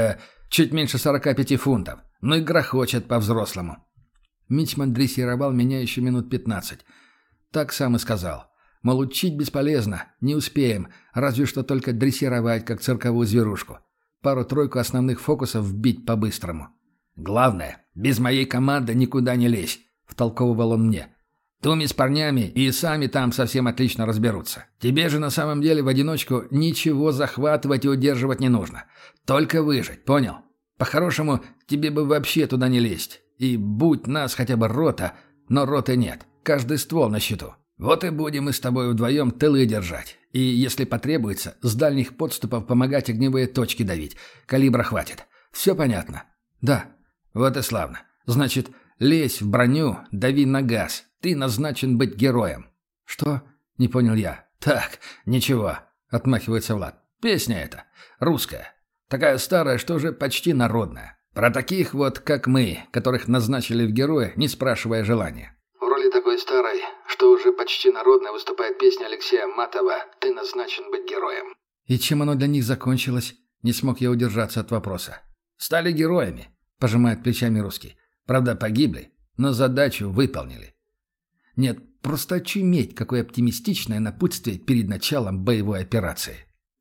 Чуть меньше 45 фунтов. Ну и грохочет по-взрослому». Мичман дрессировал меня еще минут 15. Так сам и сказал. Мол, учить бесполезно, не успеем, разве что только дрессировать, как цирковую зверушку. Пару-тройку основных фокусов вбить по-быстрому. «Главное, без моей команды никуда не лезь», — втолковывал он мне. «Туми с парнями и сами там совсем отлично разберутся. Тебе же на самом деле в одиночку ничего захватывать и удерживать не нужно. Только выжить, понял? По-хорошему, тебе бы вообще туда не лезть. И будь нас хотя бы рота, но роты нет. Каждый ствол на счету. Вот и будем мы с тобой вдвоем тылы держать. И, если потребуется, с дальних подступов помогать огневые точки давить. Калибра хватит. Все понятно?» «Да». «Вот и славно. Значит, лезь в броню, дави на газ. Ты назначен быть героем». «Что?» — не понял я. «Так, ничего», — отмахивается Влад. «Песня эта. Русская. Такая старая, что уже почти народная. Про таких вот, как мы, которых назначили в герои, не спрашивая желания». В роли такой старой, что уже почти народной, выступает песня Алексея Матова «Ты назначен быть героем». «И чем оно для них закончилось?» Не смог я удержаться от вопроса. «Стали героями», — пожимает плечами русский. «Правда, погибли, но задачу выполнили». Нет, просто очуметь, какое оптимистичное напутствие перед началом боевой операции.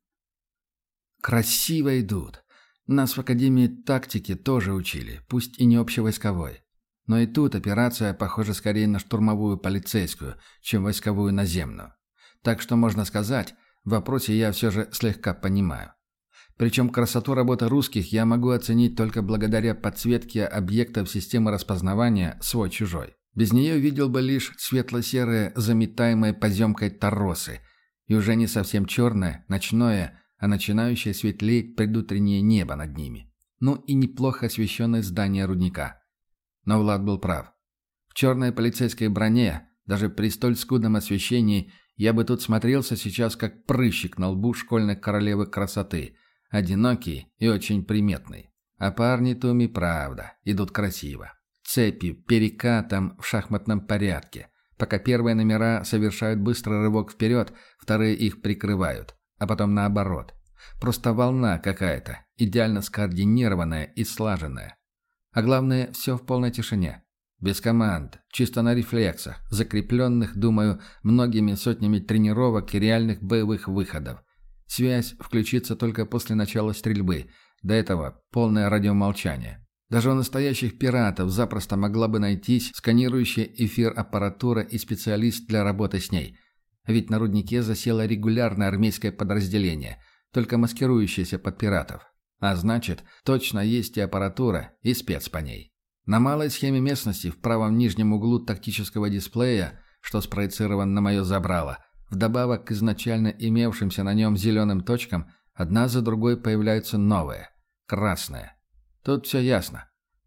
Красиво идут. Нас в Академии тактики тоже учили, пусть и не общевойсковой. Но и тут операция похожа скорее на штурмовую полицейскую, чем войсковую наземную. Так что, можно сказать, в вопросе я все же слегка понимаю. Причем красоту работы русских я могу оценить только благодаря подсветке объектов системы распознавания «свой-чужой». Без нее видел бы лишь светло-серые, заметаемые поземкой торросы, и уже не совсем черное, ночное, а начинающее светлеть предутреннее небо над ними. Ну и неплохо освещенное здание рудника. Но Влад был прав. В черной полицейской броне, даже при столь скудном освещении, я бы тут смотрелся сейчас как прыщик на лбу школьной королевы красоты, одинокий и очень приметный. А парни Туми, правда, идут красиво. Цепью, перекатом в шахматном порядке. Пока первые номера совершают быстрый рывок вперед, вторые их прикрывают. А потом наоборот. Просто волна какая-то, идеально скоординированная и слаженная. А главное, все в полной тишине. Без команд, чисто на рефлексах, закрепленных, думаю, многими сотнями тренировок и реальных боевых выходов. Связь включится только после начала стрельбы. До этого полное радиомолчание. Даже у настоящих пиратов запросто могла бы найтись сканирующая эфир аппаратура и специалист для работы с ней. Ведь на руднике засело регулярное армейское подразделение, только маскирующееся под пиратов. А значит, точно есть и аппаратура, и спец по ней. На малой схеме местности в правом нижнем углу тактического дисплея, что спроецирован на мое забрало, вдобавок к изначально имевшимся на нем зеленым точкам, одна за другой появляются новые, красные. Тут все ясно.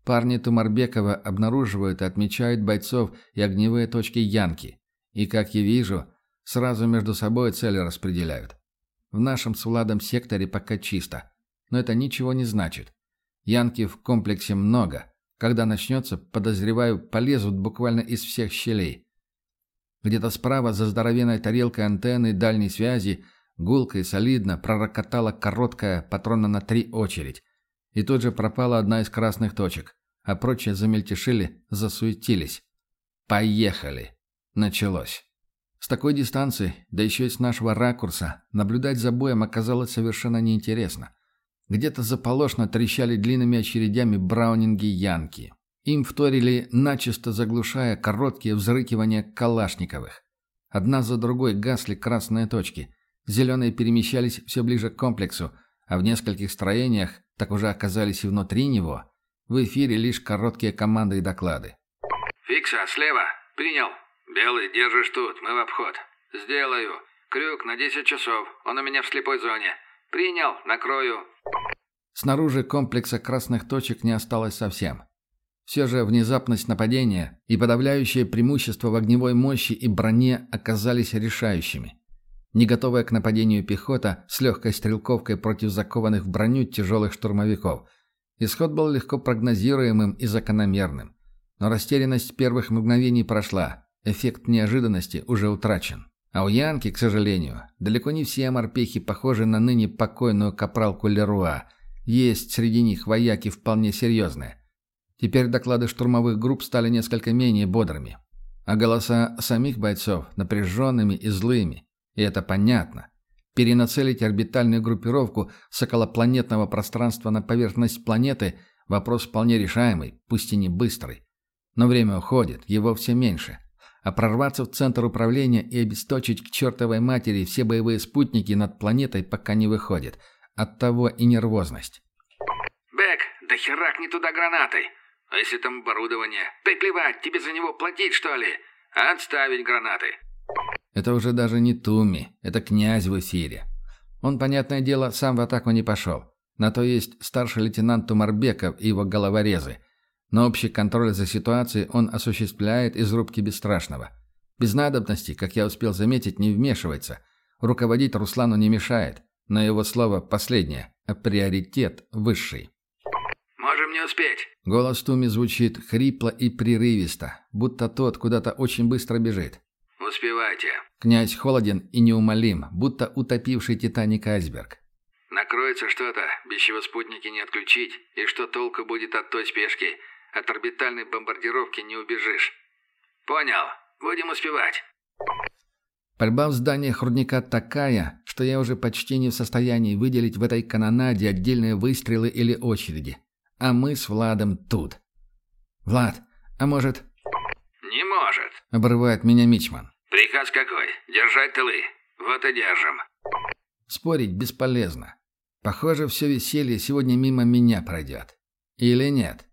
Парни Тумарбекова обнаруживают и отмечают бойцов и огневые точки Янки. И, как я вижу, сразу между собой цели распределяют. В нашем с Владом секторе пока чисто. Но это ничего не значит. Янки в комплексе много. Когда начнется, подозреваю, полезут буквально из всех щелей. Где-то справа за здоровенной тарелкой антенны дальней связи гулко и солидно пророкотала короткая патрона на 3 очередь. И тут же пропала одна из красных точек, а прочие замельтешили, засуетились. Поехали. Началось. С такой дистанции, да еще и с нашего ракурса, наблюдать за боем оказалось совершенно неинтересно. Где-то заполошно трещали длинными очередями браунинги Янки. Им вторили, начисто заглушая короткие взрыкивания калашниковых. Одна за другой гасли красные точки. Зеленые перемещались все ближе к комплексу, а в нескольких строениях, так уже оказались и внутри него, в эфире лишь короткие команды и доклады. «Фикса, слева. Принял. Белый, держишь тут, мы в обход. Сделаю. Крюк на 10 часов. Он у меня в слепой зоне. Принял, накрою». Снаружи комплекса красных точек не осталось совсем. Все же внезапность нападения и подавляющее преимущество в огневой мощи и броне оказались решающими. Не готовая к нападению пехота с легкой стрелковкой против закованных в броню тяжелых штурмовиков. Исход был легко прогнозируемым и закономерным. Но растерянность первых мгновений прошла, эффект неожиданности уже утрачен. А у Янки, к сожалению, далеко не все морпехи похожи на ныне покойную капралку Леруа. Есть среди них вояки вполне серьезные. Теперь доклады штурмовых групп стали несколько менее бодрыми. А голоса самих бойцов напряженными и злыми. И это понятно. Перенацелить орбитальную группировку с околопланетного пространства на поверхность планеты – вопрос вполне решаемый, пусть и не быстрый. Но время уходит, его все меньше. А прорваться в центр управления и обесточить к чертовой матери все боевые спутники над планетой пока не выходит. Оттого и нервозность. «Бэк, да херак не туда гранатой! А если там оборудование? Да и плевать, тебе за него платить, что ли? Отставить гранаты!» Это уже даже не Туми, это князь в эфире. Он, понятное дело, сам в атаку не пошел. На то есть старший лейтенант Тумарбеков и его головорезы. Но общий контроль за ситуацией он осуществляет из рубки Бесстрашного. Без надобности, как я успел заметить, не вмешивается. Руководить Руслану не мешает. Но его слово последнее, а приоритет высший. «Можем не успеть!» Голос Туми звучит хрипло и прерывисто, будто тот куда-то очень быстро бежит. «Успевайте!» Князь холоден и неумолим, будто утопивший «Титаник» айсберг. «Накроется что-то, без чего спутники не отключить, и что толку будет от той спешки? От орбитальной бомбардировки не убежишь. Понял, будем успевать!» Пальба в зданиях рудника такая, что я уже почти не в состоянии выделить в этой канонаде отдельные выстрелы или очереди. А мы с Владом тут. «Влад, а может...» «Не может!» — обрывает меня мичман. «Приказ какой? Держать тылы. Вот и держим!» Спорить бесполезно. Похоже, все веселье сегодня мимо меня пройдет. Или нет?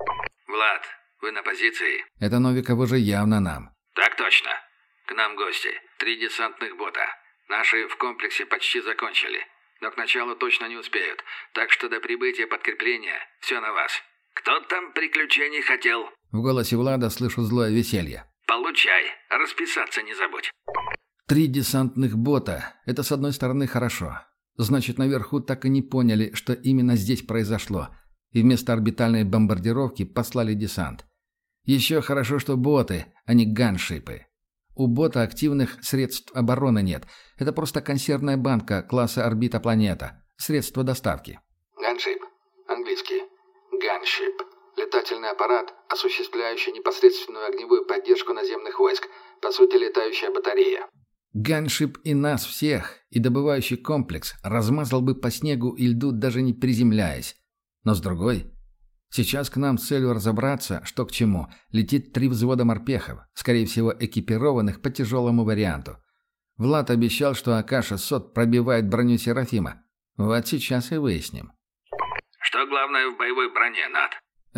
«Влад, вы на позиции?» Это Новиков уже явно нам. «Так точно. К нам гости. 3 десантных бота. Наши в комплексе почти закончили. Но к началу точно не успеют. Так что до прибытия подкрепления все на вас. Кто там приключений хотел?» В голосе Влада слышу злое веселье. «Получай. Расписаться не забудь». 3 десантных бота. Это, с одной стороны, хорошо. Значит, наверху так и не поняли, что именно здесь произошло. И вместо орбитальной бомбардировки послали десант. Еще хорошо, что боты, а не ганшипы. У бота активных средств обороны нет. Это просто консервная банка класса орбита планета. Средство доставки. Ганшип. Английский. Ганшип. Летательный аппарат, осуществляющий непосредственную огневую поддержку наземных войск. По сути, летающая батарея. Ганшип и нас всех, и добывающий комплекс размазал бы по снегу и льду, даже не приземляясь. Но с другой... Сейчас к нам с целью разобраться, что к чему, летит 3 взвода морпехов, скорее всего экипированных по тяжелому варианту. Влад обещал, что АК-600 пробивает броню Серафима. Вот сейчас и выясним. Что главное в боевой броне, Над?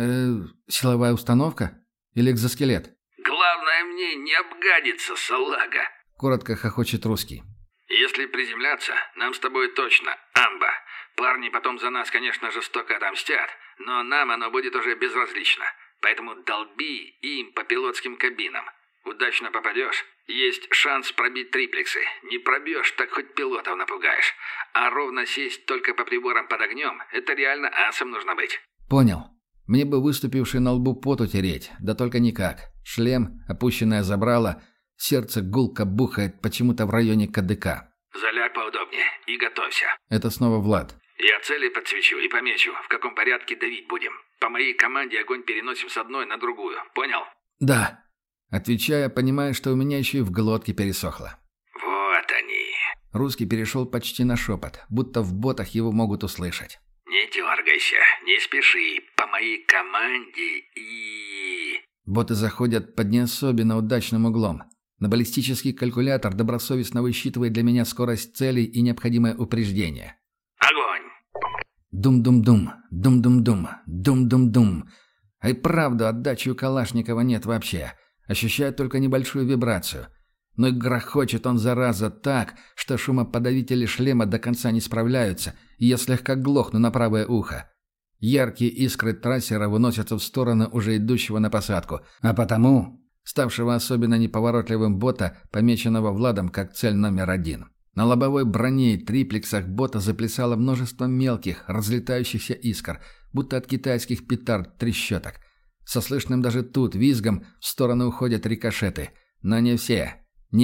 Силовая установка? Или экзоскелет? Главное мне не обгадиться, салага. Коротко хохочет русский. Если приземляться, нам с тобой точно амба. Парни потом за нас, конечно, жестоко отомстят, но нам оно будет уже безразлично. Поэтому долби им по пилотским кабинам. Удачно попадешь, есть шанс пробить триплексы. Не пробьешь, так хоть пилотов напугаешь. А ровно сесть только по приборам под огнем – это реально асом нужно быть». «Понял. Мне бы выступивший на лбу пот утереть, да только никак. Шлем, опущенное забрало, сердце гулко бухает почему-то в районе кадыка». «Заляг поудобнее и готовься». Это снова Влад. «Я цели подсвечу и помечу, в каком порядке давить будем. По моей команде огонь переносим с одной на другую. Понял?» «Да». Отвечая, понимая, что у меня еще и в глотке пересохло. «Вот они». Русский перешел почти на шепот, будто в ботах его могут услышать. «Не дергайся, не спеши. По моей команде и...» Боты заходят под не особенно удачным углом. На баллистический калькулятор добросовестно высчитывает для меня скорость целей и необходимое упреждение. «Огонь!» Дум-дум-дум, дум-дум-дум, дум-дум-дум. А и правда, отдачи у Калашникова нет вообще. Ощущаю только небольшую вибрацию. Но и грохочет он, зараза, так, что шумоподавители шлема до конца не справляются, и я слегка глохну на правое ухо. Яркие искры трассера выносятся в сторону уже идущего на посадку, а потому, ставшего особенно неповоротливым бота, помеченного Владом как цель номер 1. На лобовой броне и триплексах бота заплясало множество мелких, разлетающихся искр, будто от китайских петард трещоток. Со слышным даже тут визгом в сторону уходят рикошеты. Но не все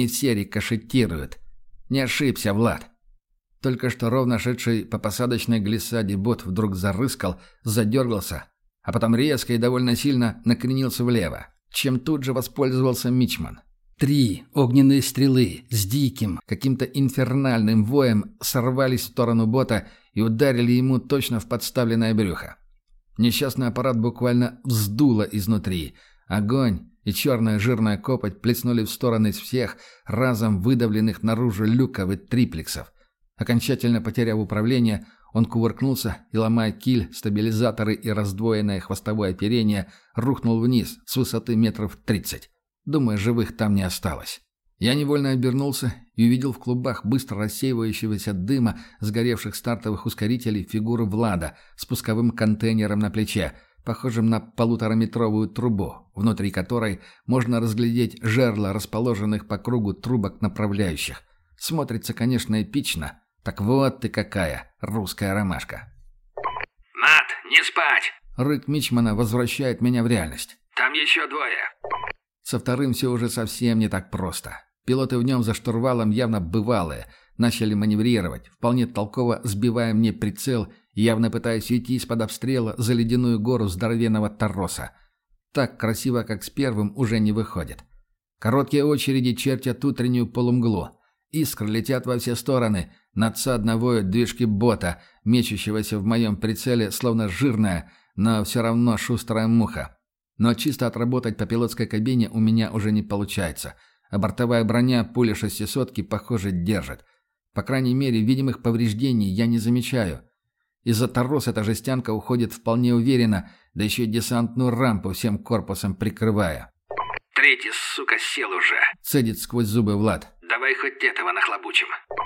рикошетируют. Не ошибся, Влад. Только что ровно шедший по посадочной глиссаде бот вдруг зарыскал, задергался, а потом резко и довольно сильно накренился влево, чем тут же воспользовался мичман. 3 огненные стрелы с диким, каким-то инфернальным воем сорвались в сторону бота и ударили ему точно в подставленное брюхо. Несчастный аппарат буквально вздуло изнутри. Огонь и черная жирная копоть плеснули в стороны из всех разом выдавленных наружу люков и триплексов. Окончательно потеряв управление, он кувыркнулся и, ломая киль, стабилизаторы и раздвоенное хвостовое оперение, рухнул вниз с высоты метров 30. Думаю, живых там не осталось. Я невольно обернулся и увидел в клубах быстро рассеивающегося дыма сгоревших стартовых ускорителей фигуру Влада с пусковым контейнером на плече, похожим на 1,5-метровую трубу, внутри которой можно разглядеть жерла расположенных по кругу трубок направляющих. Смотрится, конечно, эпично. Так вот ты какая, русская ромашка. «Над, не спать!» Рык мичмана возвращает меня в реальность. «Там еще двое!» Со вторым все уже совсем не так просто. Пилоты в нем за штурвалом явно бывалые, начали маневрировать, вполне толково сбивая мне прицел, явно пытаясь уйти из-под обстрела за ледяную гору здоровенного торроса. Так красиво, как с первым, уже не выходит. Короткие очереди чертят утреннюю полумглу. Искры летят во все стороны, надсадно воют движки бота, мечущегося в моем прицеле, словно жирная, но все равно шустрая муха. Но чисто отработать по пилотской кабине у меня уже не получается, а бортовая броня пули 600-ки, похоже, держит. По крайней мере, видимых повреждений я не замечаю. Из-за торрос эта жестянка уходит вполне уверенно, да еще и десантную рампу всем корпусом прикрывая. «Третий, сука, сел уже!» — цедит сквозь зубы Влад. «Давай хоть этого нахлобучим!»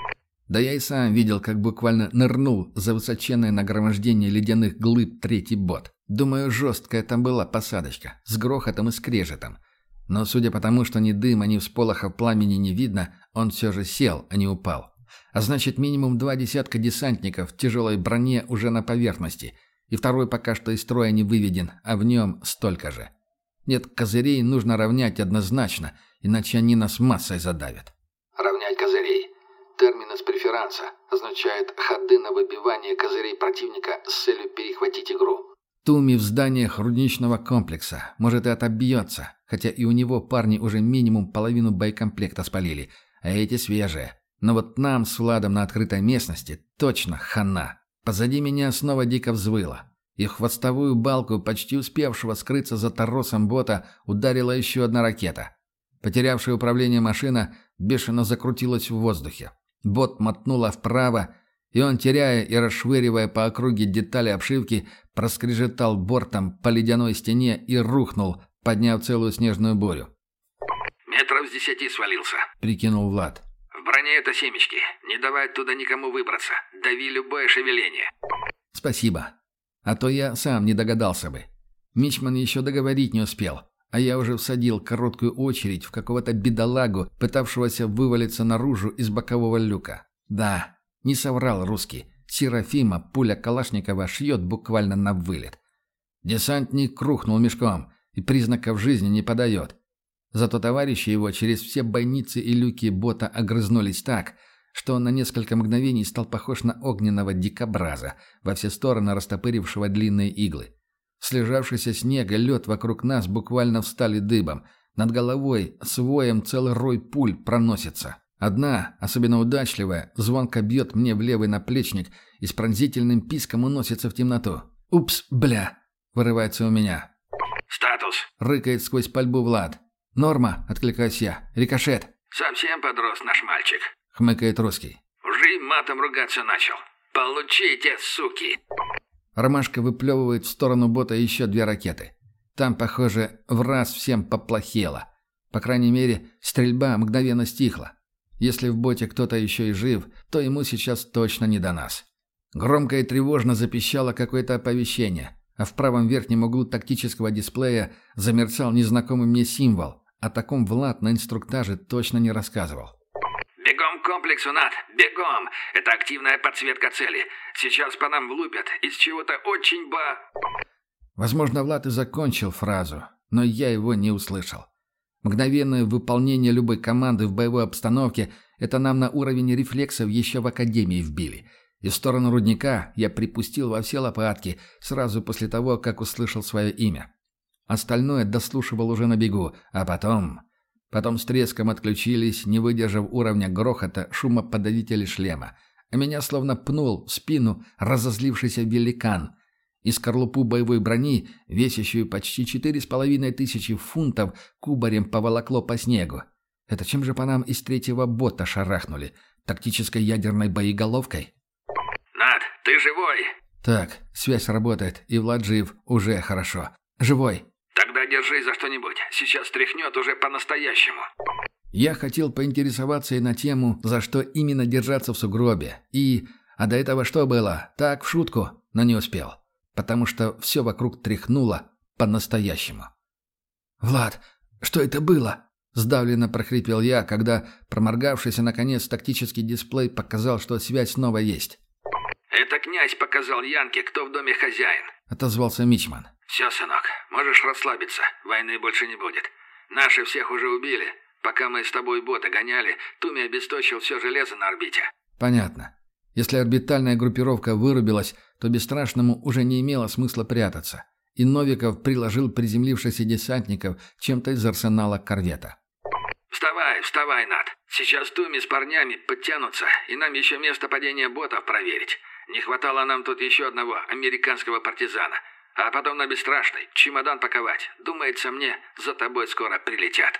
Да я и сам видел, как буквально нырнул за высоченное нагромождение ледяных глыб третий бот. Думаю, жесткая там была посадочка, с грохотом и скрежетом. Но судя по тому, что ни дыма, ни всполохов пламени не видно, он все же сел, а не упал. А значит, минимум 2 десятка десантников в тяжелой броне уже на поверхности, и второй пока что из строя не выведен, а в нем столько же. Нет, козырей нужно равнять однозначно, иначе они нас массой задавят. Равнять козырей. Термин из преферанса означает ходы на выбивание козырей противника с целью перехватить игру. Туми в зданиях рудничного комплекса, может, и отобьется, хотя и у него парни уже минимум половину боекомплекта спалили, а эти свежие. Но вот нам с Владом на открытой местности точно хана. Позади меня снова дико взвыло. И в хвостовую балку, почти успевшего скрыться за торросом бота, ударила еще одна ракета. Потерявшая управление машина бешено закрутилась в воздухе. Бот мотнула вправо, и он, теряя и расшвыривая по округе детали обшивки, проскрежетал бортом по ледяной стене и рухнул, подняв целую снежную бурю. «Метров с 10 свалился», — прикинул Влад. «В броне это семечки. Не давай оттуда никому выбраться. Дави любое шевеление». «Спасибо». А то я сам не догадался бы. Мичман еще договорить не успел, а я уже всадил короткую очередь в какого-то бедолагу, пытавшегося вывалиться наружу из бокового люка. Да, не соврал русский. Серафима пуля Калашникова шьет буквально на вылет. Десантник рухнул мешком и признаков жизни не подает. Зато товарищи его через все бойницы и люки бота огрызнулись так, что он на несколько мгновений стал похож на огненного дикобраза, во все стороны растопырившего длинные иглы. Слежавшийся снега лед вокруг нас буквально встали дыбом. Над головой с воем целый рой пуль проносится. Одна, особенно удачливая, звонко бьет мне в левый наплечник и с пронзительным писком уносится в темноту. «Упс, бля!» — вырывается у меня. «Статус!» — рыкает сквозь пальбу Влад. «Норма!» — откликаюсь я. «Рикошет!» «Совсем подрос наш мальчик!» — хмыкает русский. «Уже и матом ругаться начал! Получите, суки!» Ромашка выплевывает в сторону бота еще 2 ракеты. Там, похоже, в раз всем поплохело. По крайней мере, стрельба мгновенно стихла. Если в боте кто-то еще и жив, то ему сейчас точно не до нас. Громко и тревожно запищало какое-то оповещение, а в правом верхнем углу тактического дисплея замерцал незнакомый мне символ. О таком Влад на инструктаже точно не рассказывал. «Бегом к комплексу, Над! Бегом! Это активная подсветка цели. Сейчас по нам влупят из чего-то очень Возможно, Влад и закончил фразу, но я его не услышал. Мгновенное выполнение любой команды в боевой обстановке – это нам на уровень рефлексов еще в академии вбили. И в сторону рудника я припустил во все лопатки сразу после того, как услышал свое имя. Остальное дослушивал уже на бегу, а потом с треском отключились, не выдержав уровня грохота, шумоподавители шлема. А меня словно пнул в спину разозлившийся великан. И скорлупу боевой брони, весящую почти 4500 фунтов, кубарем поволокло по снегу. Это чем же по нам из 3-го бота шарахнули? Тактической ядерной боеголовкой? «Над, ты живой?» Так, связь работает, и Влад жив. Уже хорошо. Живой. «Тогда держись за что-нибудь. Сейчас тряхнет уже по-настоящему». Я хотел поинтересоваться и на тему, за что именно держаться в сугробе. А до этого что было? Так, в шутку, но не успел. Потому что все вокруг тряхнуло по-настоящему. «Влад, что это было?» – сдавленно прохрипел я, когда, проморгавшийся наконец тактический дисплей показал, что связь снова есть. «Это князь показал Янке, кто в доме хозяин», – отозвался Мичман. «Все, сынок, можешь расслабиться. Войны больше не будет. Наши всех уже убили. Пока мы с тобой бота гоняли, Туми обесточил все железо на орбите». «Понятно. Если орбитальная группировка вырубилась, то Бесстрашному уже не имело смысла прятаться. И Новиков приложил приземлившихся десантников чем-то из арсенала корвета. Вставай, Над. Сейчас Туми с парнями подтянутся, и нам еще место падения ботов проверить. Не хватало нам тут еще одного американского партизана. А потом на Бесстрашный, чемодан паковать. Думается мне, за тобой скоро прилетят».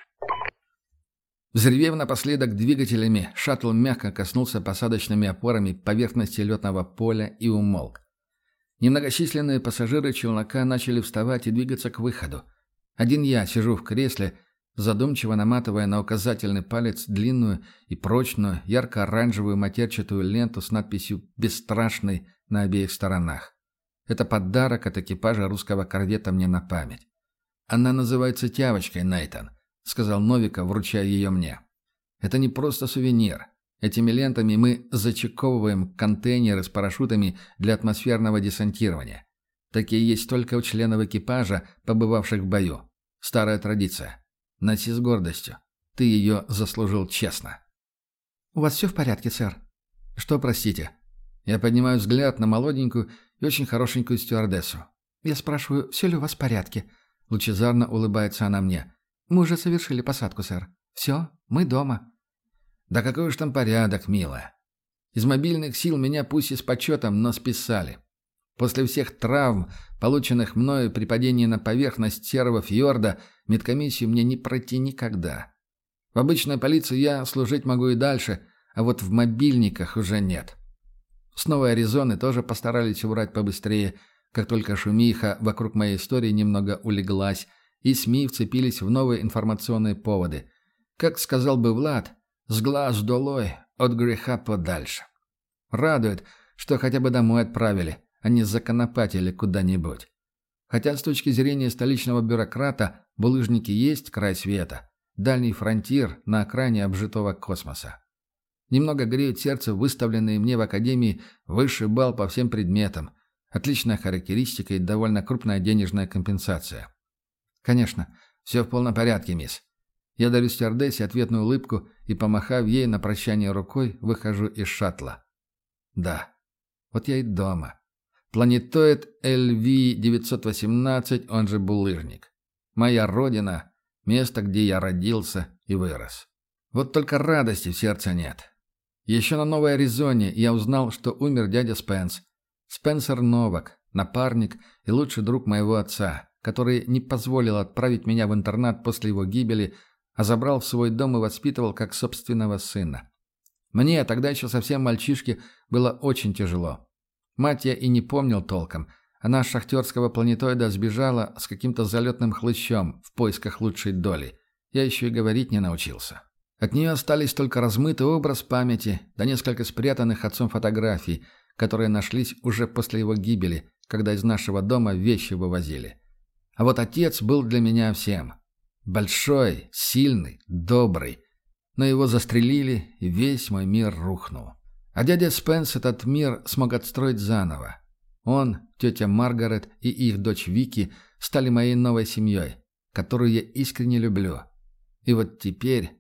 Взревев напоследок двигателями, шаттл мягко коснулся посадочными опорами поверхности летного поля и умолк. Немногочисленные пассажиры челнока начали вставать и двигаться к выходу. Один я сижу в кресле, задумчиво наматывая на указательный палец длинную и прочную ярко-оранжевую матерчатую ленту с надписью «Бесстрашный» на обеих сторонах. Это подарок от экипажа русского корвета мне на память. Она называется «Тявочкой», Нейтан. — сказал Новиков, вручая ее мне. «Это не просто сувенир. Этими лентами мы зачековываем контейнеры с парашютами для атмосферного десантирования. Такие есть только у членов экипажа, побывавших в бою. Старая традиция. Носи с гордостью. Ты ее заслужил честно». «У вас все в порядке, сэр?» «Что, простите?» Я поднимаю взгляд на молоденькую и очень хорошенькую стюардессу. «Я спрашиваю, все ли у вас в порядке?» Лучезарно улыбается она мне. «Мы уже совершили посадку, сэр. Все, мы дома». «Да какой уж там порядок, милая. Из мобильных сил меня пусть и с почетом, но списали. После всех травм, полученных мною при падении на поверхность серого фьорда, медкомиссию мне не пройти никогда. В обычной полиции я служить могу и дальше, а вот в мобильниках уже нет». С Новой Аризоны тоже постарались убрать побыстрее, как только шумиха вокруг моей истории немного улеглась, и СМИ вцепились в новые информационные поводы. Как сказал бы Влад, с глаз долой, от греха подальше. Радует, что хотя бы домой отправили, а не законопатили куда-нибудь. Хотя с точки зрения столичного бюрократа булыжники есть край света, дальний фронтир на окраине обжитого космоса. Немного греет сердце выставленные мне в академии высший балл по всем предметам, отличная характеристика и довольно крупная денежная компенсация. Конечно, все в полном порядке, мисс. Я дарю стюардессе ответную улыбку и, помахав ей на прощание рукой, выхожу из шаттла. Да, вот я и дома. Планетоид LV-918, он же булыжник. Моя родина, место, где я родился и вырос. Вот только радости в сердце нет. Еще на Новой Аризоне я узнал, что умер дядя Спенс. Спенсер Новак, напарник и лучший друг моего отца, который не позволил отправить меня в интернат после его гибели, а забрал в свой дом и воспитывал как собственного сына. Мне, тогда еще совсем мальчишке, было очень тяжело. Мать я и не помнил толком. Она с шахтерского планетоида сбежала с каким-то залетным хлыщом в поисках лучшей доли. Я еще и говорить не научился. От нее остались только размытый образ памяти, да несколько спрятанных отцом фотографий, которые нашлись уже после его гибели, когда из нашего дома вещи вывозили. А вот отец был для меня всем. Большой, сильный, добрый. Но его застрелили, и весь мой мир рухнул. А дядя Спенс этот мир смог отстроить заново. Он, тетя Маргарет и их дочь Вики стали моей новой семьей, которую я искренне люблю. И вот теперь...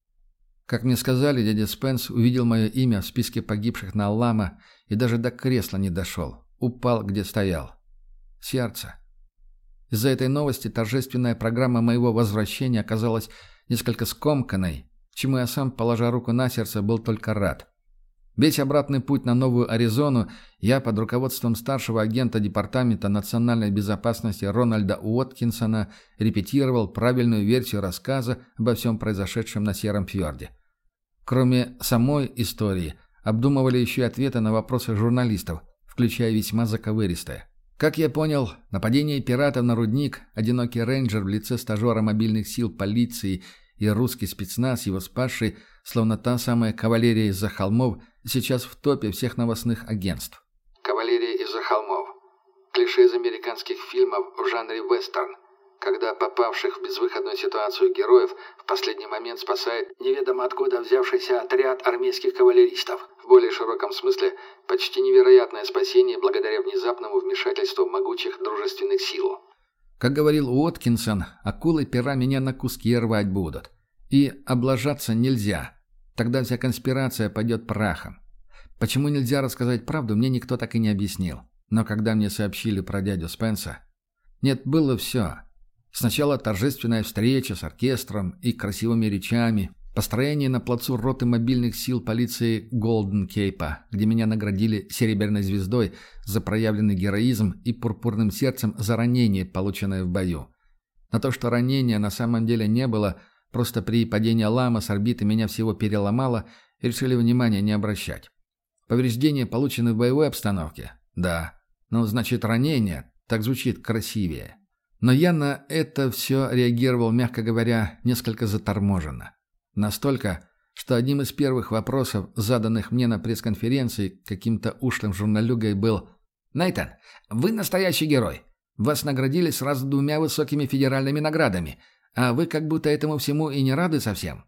Как мне сказали, дядя Спенс увидел мое имя в списке погибших на Аллама и даже до кресла не дошел. Упал, где стоял. Сердце. Из-за этой новости торжественная программа моего возвращения оказалась несколько скомканной, чему я сам, положа руку на сердце, был только рад. Весь обратный путь на Новую Аризону я под руководством старшего агента Департамента национальной безопасности Рональда Уоткинсона репетировал правильную версию рассказа обо всем произошедшем на Сером Фьорде. Кроме самой истории, обдумывали еще и ответы на вопросы журналистов, включая весьма заковыристые. Как я понял, нападение пиратов на рудник, одинокий рейнджер в лице стажера мобильных сил полиции и русский спецназ, его спасший, словно та самая кавалерия из-за холмов, сейчас в топе всех новостных агентств. Кавалерия из-за холмов. Клише из американских фильмов в жанре вестерн, когда попавших в безвыходную ситуацию героев в последний момент спасает неведомо откуда взявшийся отряд армейских кавалеристов. В более широком смысле, почти невероятное спасение благодаря внезапному вмешательству могучих дружественных сил. Как говорил Уоткинсон, акулы пера меня на куски рвать будут. И облажаться нельзя. Тогда вся конспирация пойдет прахом. Почему нельзя рассказать правду, мне никто так и не объяснил. Но когда мне сообщили про дядю Спенса... Нет, было все. Сначала торжественная встреча с оркестром и красивыми речами, построение на плацу роты мобильных сил полиции Голден Кейпа, где меня наградили серебряной звездой за проявленный героизм и пурпурным сердцем за ранение, полученное в бою. На то, что ранения на самом деле не было, просто при падении лама с орбиты меня всего переломало, и решили внимания не обращать. Повреждения, полученные в боевой обстановке? Да. Ну, значит, ранение. Так звучит красивее. Но я на это все реагировал, мягко говоря, несколько заторможенно. Настолько, что одним из первых вопросов, заданных мне на пресс-конференции каким-то ушлым журналюгой, был: «Нейтан, вы настоящий герой. Вас наградили сразу 2 высокими федеральными наградами, а вы как будто этому всему и не рады совсем».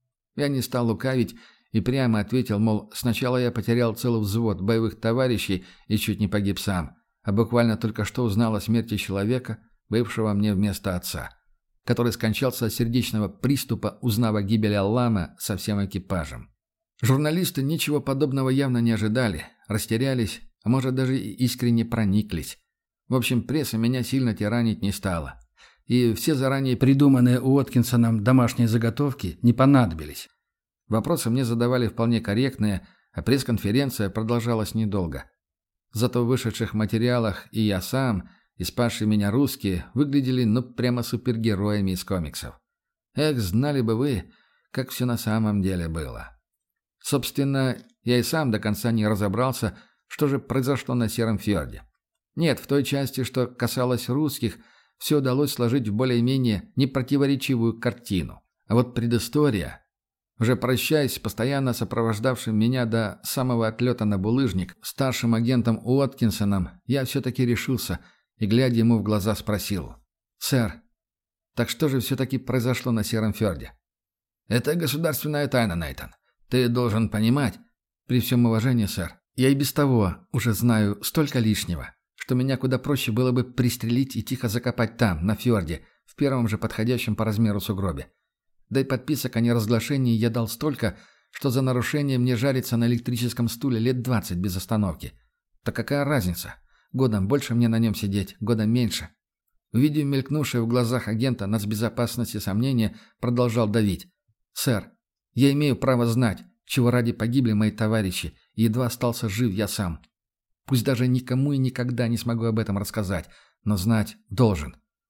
Я не стал лукавить и прямо ответил, мол, сначала я потерял целый взвод боевых товарищей и чуть не погиб сам, а буквально только что узнал о смерти человека, бывшего мне вместо отца, который скончался от сердечного приступа, узнав о гибели Аллама со всем экипажем. Журналисты ничего подобного явно не ожидали, растерялись, а может даже и искренне прониклись. В общем, пресса меня сильно тиранить не стала. И все заранее придуманные Уоткинсоном домашние заготовки не понадобились. Вопросы мне задавали вполне корректные, а пресс-конференция продолжалась недолго. Зато в вышедших материалах и я сам, и спасшие меня русские выглядели прямо супергероями из комиксов. Эх, знали бы вы, как все на самом деле было. Собственно, я и сам до конца не разобрался, что же произошло на Сером Фьорде. Нет, в той части, что касалось русских, все удалось сложить в более-менее непротиворечивую картину. А вот предыстория... Уже прощаясь с постоянно сопровождавшим меня до самого отлета на булыжник старшим агентом Уоткинсоном, я все-таки решился и, глядя ему в глаза, спросил: «Сэр, так что же все-таки произошло на Сером Фьорде?» «Это государственная тайна, Нейтан. Ты должен понимать...» «При всем уважении, сэр, я и без того уже знаю столько лишнего, что меня куда проще было бы пристрелить и тихо закопать там, на фьорде, в первом же подходящем по размеру сугробе. Да и подписок о неразглашении я дал столько, что за нарушение мне жариться на электрическом стуле лет 20 без остановки. Так какая разница? Годом больше мне на нем сидеть, годом меньше». Увидев мелькнувшее в глазах агента нацбезопасности сомнение, продолжал давить. «Сэр, я имею право знать, чего ради погибли мои товарищи, и едва остался жив я сам. Пусть даже никому и никогда не смогу об этом рассказать, но знать должен».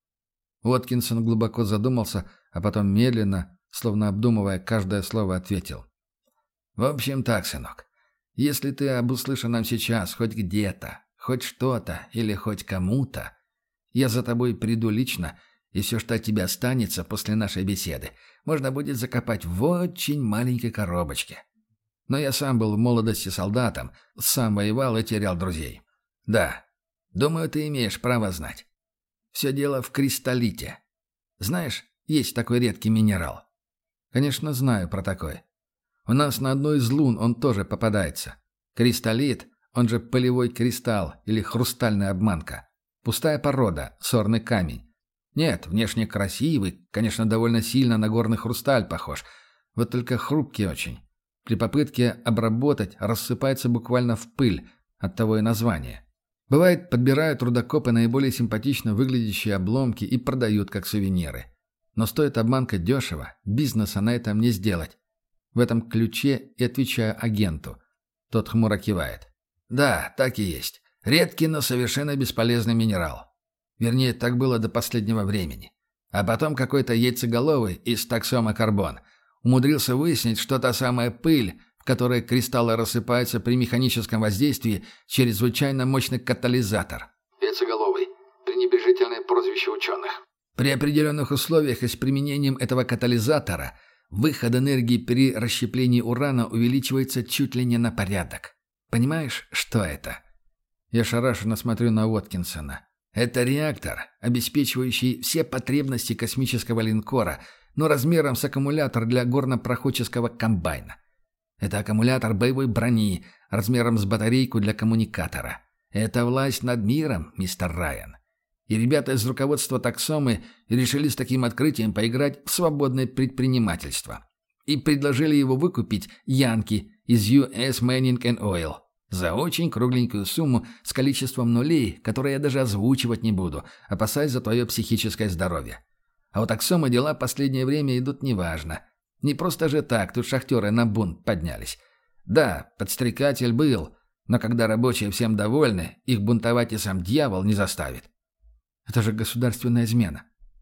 Уоткинсон глубоко задумался, а потом медленно, словно обдумывая каждое слово, ответил. «В общем так, сынок, если ты об услышанном сейчас хоть где-то, хоть что-то или хоть кому-то, я за тобой приду лично, и все, что от тебя останется после нашей беседы, можно будет закопать в очень маленькой коробочке. Но я сам был в молодости солдатом, сам воевал и терял друзей. Да, думаю, ты имеешь право знать. Все дело в кристаллите. Знаешь, есть такой редкий минерал». «Конечно, знаю про такой. У нас на одной из лун он тоже попадается. Кристаллит, он же полевой кристалл или хрустальная обманка. Пустая порода, сорный камень. Нет, внешне красивый, конечно, довольно сильно на горный хрусталь похож, вот только хрупкий очень. При попытке обработать рассыпается буквально в пыль, оттого и название. Бывает, подбирают рудокопы наиболее симпатично выглядящие обломки и продают как сувениры. Но стоит обманка дешево, бизнеса на этом не сделать. В этом ключе и отвечаю агенту. Тот хмуро кивает. «Да, так и есть. Редкий, но совершенно бесполезный минерал. Вернее, так было до последнего времени. А потом какой-то яйцеголовый из таксома карбон умудрился выяснить, что та самая пыль, в которой кристаллы рассыпаются при механическом воздействии, чрезвычайно мощный катализатор». Яйцеголовый. Пренебрежительное прозвище ученых. При определенных условиях и с применением этого катализатора выход энергии при расщеплении урана увеличивается чуть ли не на порядок. Понимаешь, что это? Я шарашенно смотрю на Уоткинсона. Это реактор, обеспечивающий все потребности космического линкора, но размером с аккумулятор для горнопроходческого комбайна. Это аккумулятор боевой брони, размером с батарейку для коммуникатора. Это власть над миром, мистер Райан. И ребята из руководства таксомы решили с таким открытием поиграть в свободное предпринимательство. И предложили его выкупить янки из US Mining and Oil за очень кругленькую сумму с количеством нулей, которые я даже озвучивать не буду, опасаясь за твое психическое здоровье. А у таксома дела в последнее время идут неважно. Не просто же так тут шахтеры на бунт поднялись. Да, подстрекатель был, но когда рабочие всем довольны, их бунтовать и сам дьявол не заставит. Это же государственная измена.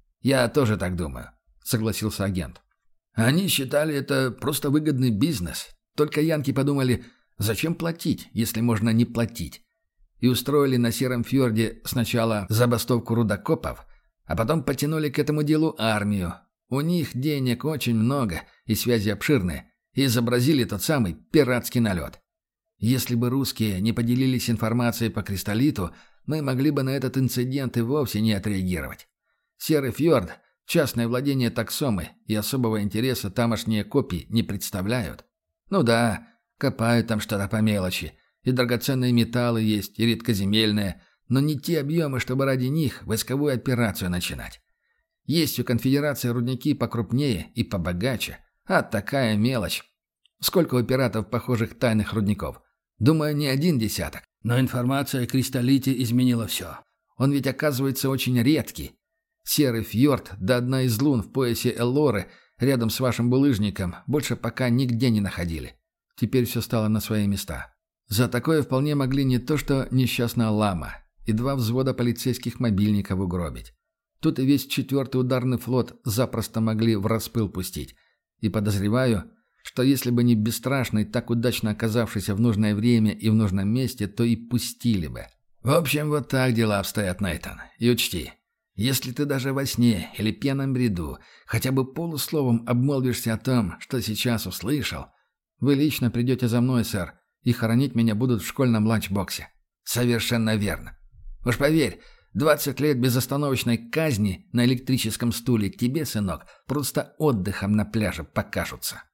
Я тоже так думаю, согласился агент. Они считали это просто выгодный бизнес. Только янки подумали, зачем платить, если можно не платить? И устроили на Сером Фьорде сначала забастовку рудокопов, а потом потянули к этому делу армию. У них денег очень много и связи обширные, и изобразили тот самый пиратский налет. Если бы русские не поделились информацией по кристаллиту, мы могли бы на этот инцидент и вовсе не отреагировать. Серый Фьорд – частное владение таксомы, и особого интереса тамошние копии не представляют. Ну да, копают там что-то по мелочи, и драгоценные металлы есть, и редкоземельные, но не те объемы, чтобы ради них войсковую операцию начинать. Есть у конфедерации рудники покрупнее и побогаче, а такая мелочь. Сколько у пиратов похожих тайных рудников? Думаю, не один десяток. Но информация о кристаллите изменила все. Он ведь оказывается очень редкий. Серый Фьорд да одна из лун в поясе Эллоры рядом с вашим булыжником больше пока нигде не находили. Теперь все стало на свои места. За такое вполне могли не то что несчастная лама, и 2 взвода полицейских мобильников угробить. Тут и весь 4-й ударный флот запросто могли в распыл пустить. И подозреваю, что если бы не бесстрашный, так удачно оказавшийся в нужное время и в нужном месте, то и пустили бы. В общем, вот так дела обстоят, Нейтан. И учти, Если ты даже во сне или пьяном бреду хотя бы полусловом обмолвишься о том, что сейчас услышал, вы лично придете за мной, сэр, и хоронить меня будут в школьном ланчбоксе. Совершенно верно. Уж поверь, 20 лет безостановочной казни на электрическом стуле тебе, сынок, просто отдыхом на пляже покажутся.